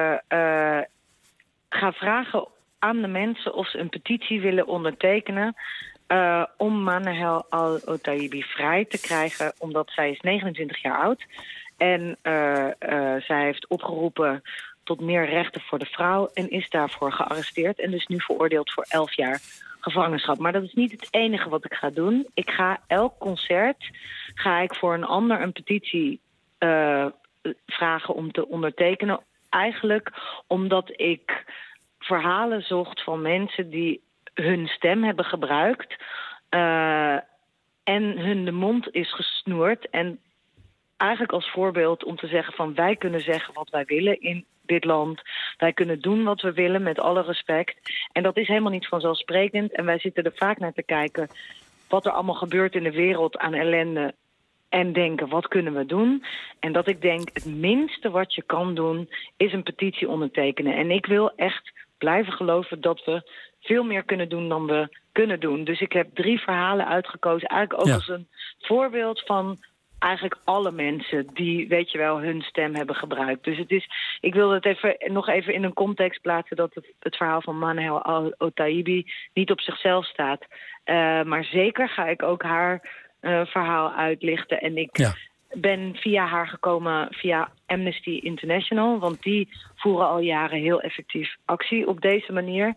ga vragen aan de mensen of ze een petitie willen ondertekenen om Manahel Al-Otaibi vrij te krijgen, omdat zij is 29 jaar oud. En zij heeft opgeroepen tot meer rechten voor de vrouw en is daarvoor gearresteerd en dus nu veroordeeld voor 11 jaar gevangenschap. Maar dat is niet het enige wat ik ga doen. Ik ga elk concert voor een ander een petitie vragen om te ondertekenen. Eigenlijk omdat ik verhalen zocht van mensen die hun stem hebben gebruikt en hun de mond is gesnoerd en eigenlijk als voorbeeld om te zeggen van wij kunnen zeggen wat wij willen in dit land. Wij kunnen doen wat we willen met alle respect. En dat is helemaal niet vanzelfsprekend. En wij zitten er vaak naar te kijken wat er allemaal gebeurt in de wereld aan ellende. En denken, wat kunnen we doen? En dat ik denk, het minste wat je kan doen is een petitie ondertekenen. En ik wil echt blijven geloven dat we veel meer kunnen doen dan we kunnen doen. Dus ik heb 3 verhalen uitgekozen. Eigenlijk ook als een voorbeeld van eigenlijk alle mensen die, weet je wel, hun stem hebben gebruikt. Dus het is, ik wil het nog even in een context plaatsen dat het verhaal van Manahel Al-Otaibi niet op zichzelf staat. Maar zeker ga ik ook haar verhaal uitlichten. En ik ben via haar gekomen via Amnesty International, want die voeren al jaren heel effectief actie op deze manier.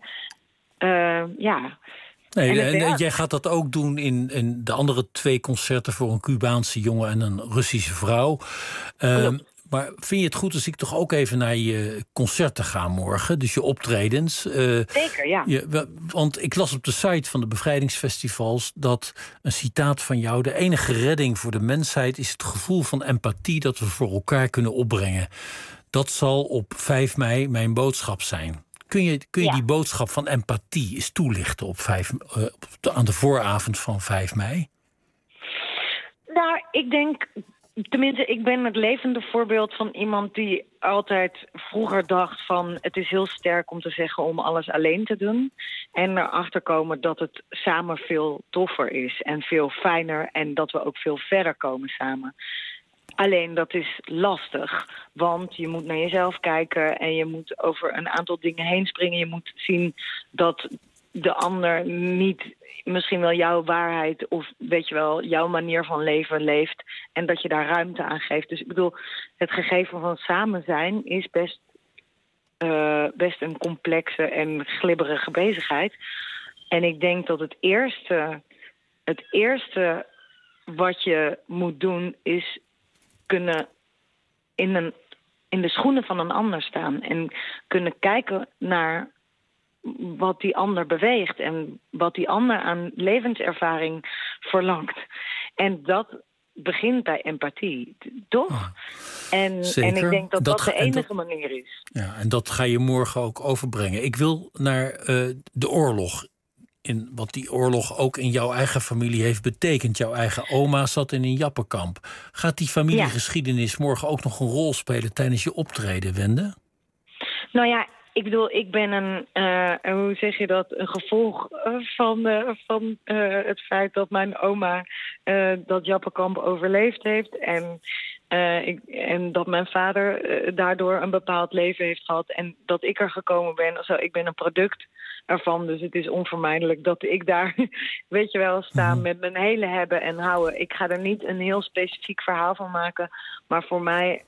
Nee, en jij gaat dat ook doen in de andere 2 concerten voor een Cubaanse jongen en een Russische vrouw. Maar vind je het goed als ik toch ook even naar je concerten ga morgen? Dus je optredens. Zeker, ja. Want ik las op de site van de bevrijdingsfestivals dat een citaat van jou: de enige redding voor de mensheid is het gevoel van empathie dat we voor elkaar kunnen opbrengen. Dat zal op 5 mei mijn boodschap zijn. Kun je die boodschap van empathie eens toelichten aan de vooravond van 5 mei? Nou, ik denk, tenminste, ik ben het levende voorbeeld van iemand die altijd vroeger dacht van het is heel sterk om te zeggen om alles alleen te doen. En erachter komen dat het samen veel toffer is en veel fijner en dat we ook veel verder komen samen. Alleen dat is lastig, want je moet naar jezelf kijken en je moet over een aantal dingen heen springen. Je moet zien dat de ander niet misschien wel jouw waarheid of weet je wel, jouw manier van leven leeft en dat je daar ruimte aan geeft. Dus ik bedoel, het gegeven van samen zijn is best een complexe en glibberige bezigheid. En ik denk dat het eerste wat je moet doen is kunnen in de schoenen van een ander staan en kunnen kijken naar wat die ander beweegt en wat die ander aan levenservaring verlangt. En dat begint bij empathie, toch? En ik denk dat dat de enige manier is. Ja, en dat ga je morgen ook overbrengen. Ik wil naar de oorlog. In wat die oorlog ook in jouw eigen familie heeft betekend. Jouw eigen oma zat in een jappenkamp. Gaat die familiegeschiedenis morgen ook nog een rol spelen tijdens je optreden, Wende? Nou ja, ik bedoel, ik ben hoe zeg je dat, een gevolg van het feit dat mijn oma dat jappenkamp overleefd heeft. En dat mijn vader daardoor een bepaald leven heeft gehad. En dat ik er gekomen ben. Ik ben een product ervan. Dus het is onvermijdelijk dat ik daar, weet je wel, sta met mijn hele hebben en houden. Ik ga er niet een heel specifiek verhaal van maken. Maar voor mij,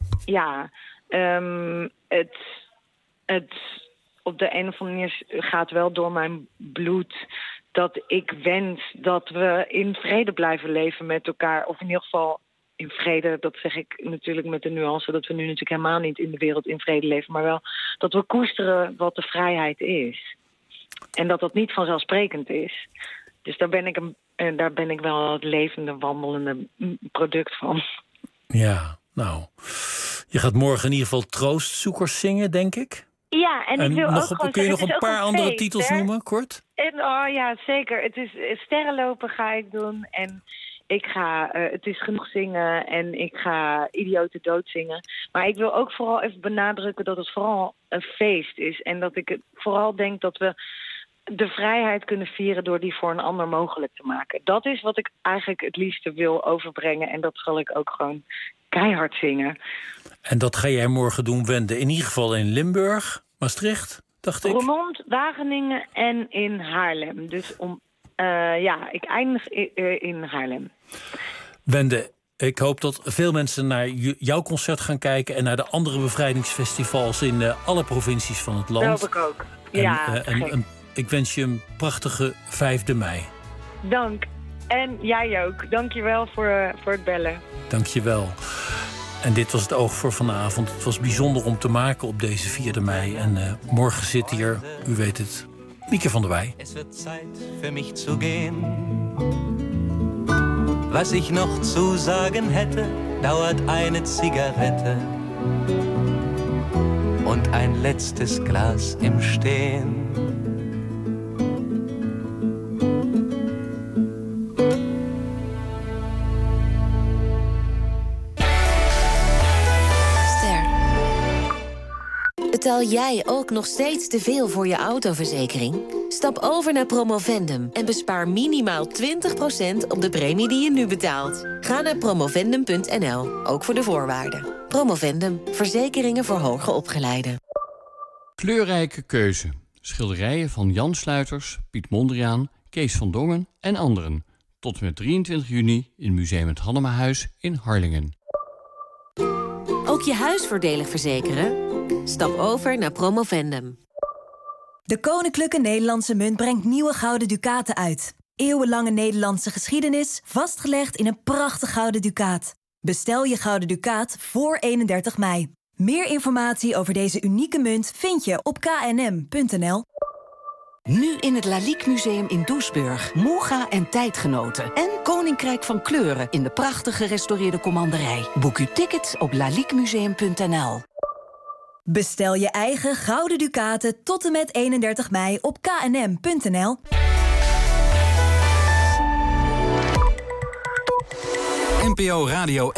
het op de een of andere manier gaat wel door mijn bloed dat ik wens dat we in vrede blijven leven met elkaar. Of in ieder geval in vrede, dat zeg ik natuurlijk met de nuance dat we nu natuurlijk helemaal niet in de wereld in vrede leven, maar wel dat we koesteren wat de vrijheid is. En dat dat niet vanzelfsprekend is. Dus daar ben ik wel het levende, wandelende product van. Ja, nou. Je gaat morgen in ieder geval troostzoekers zingen, denk ik. Ja, en ik wil ook gewoon kun je nog zeggen, een paar andere titels noemen, kort? Ja, zeker. Het is sterrenlopen ga ik doen en ik ga Het is genoeg zingen en ik ga Idiote dood zingen. Maar ik wil ook vooral even benadrukken dat het vooral een feest is. En dat ik vooral denk dat we de vrijheid kunnen vieren door die voor een ander mogelijk te maken. Dat is wat ik eigenlijk het liefste wil overbrengen. En dat zal ik ook gewoon keihard zingen. En dat ga jij morgen doen, Wende. In ieder geval in Limburg, Maastricht, dacht ik. Roermond, Wageningen en in Haarlem. Dus ik eindig in Haarlem. Wende, ik hoop dat veel mensen naar jouw concert gaan kijken en naar de andere bevrijdingsfestivals in alle provincies van het land. Dat hoop ik ook. Ik wens je een prachtige 5 mei. Dank. En jij ook. Dank je wel voor het bellen. Dank je wel. En dit was het Oog voor vanavond. Het was bijzonder om te maken op deze 4 mei. En morgen zit hier, u weet het, Mieke van der Wij. Es wird Zeit für mich zu gehen. Was ich noch zu sagen hätte, dauert eine Zigarette und ein letztes Glas im Stehen. Betaal jij ook nog steeds te veel voor je autoverzekering? Stap over naar Promovendum en bespaar minimaal 20% op de premie die je nu betaalt. Ga naar promovendum.nl, ook voor de voorwaarden. Promovendum, verzekeringen voor hoger opgeleiden. Kleurrijke keuze. Schilderijen van Jan Sluiters, Piet Mondriaan, Kees van Dongen en anderen. Tot en met 23 juni in Museum het Hannemahuis in Harlingen. Ook je huis voordelig verzekeren? Stap over naar Promovendum. De Koninklijke Nederlandse Munt brengt nieuwe gouden ducaten uit. Eeuwenlange Nederlandse geschiedenis, vastgelegd in een prachtig gouden ducaat. Bestel je gouden ducaat voor 31 mei. Meer informatie over deze unieke munt vind je op knm.nl. Nu in het Lalique Museum in Doesburg. Moega en tijdgenoten. En Koninkrijk van Kleuren in de prachtig gerestaureerde commanderij. Boek uw tickets op laliquemuseum.nl. Bestel je eigen gouden ducaten tot en met 31 mei op knm.nl. NPO Radio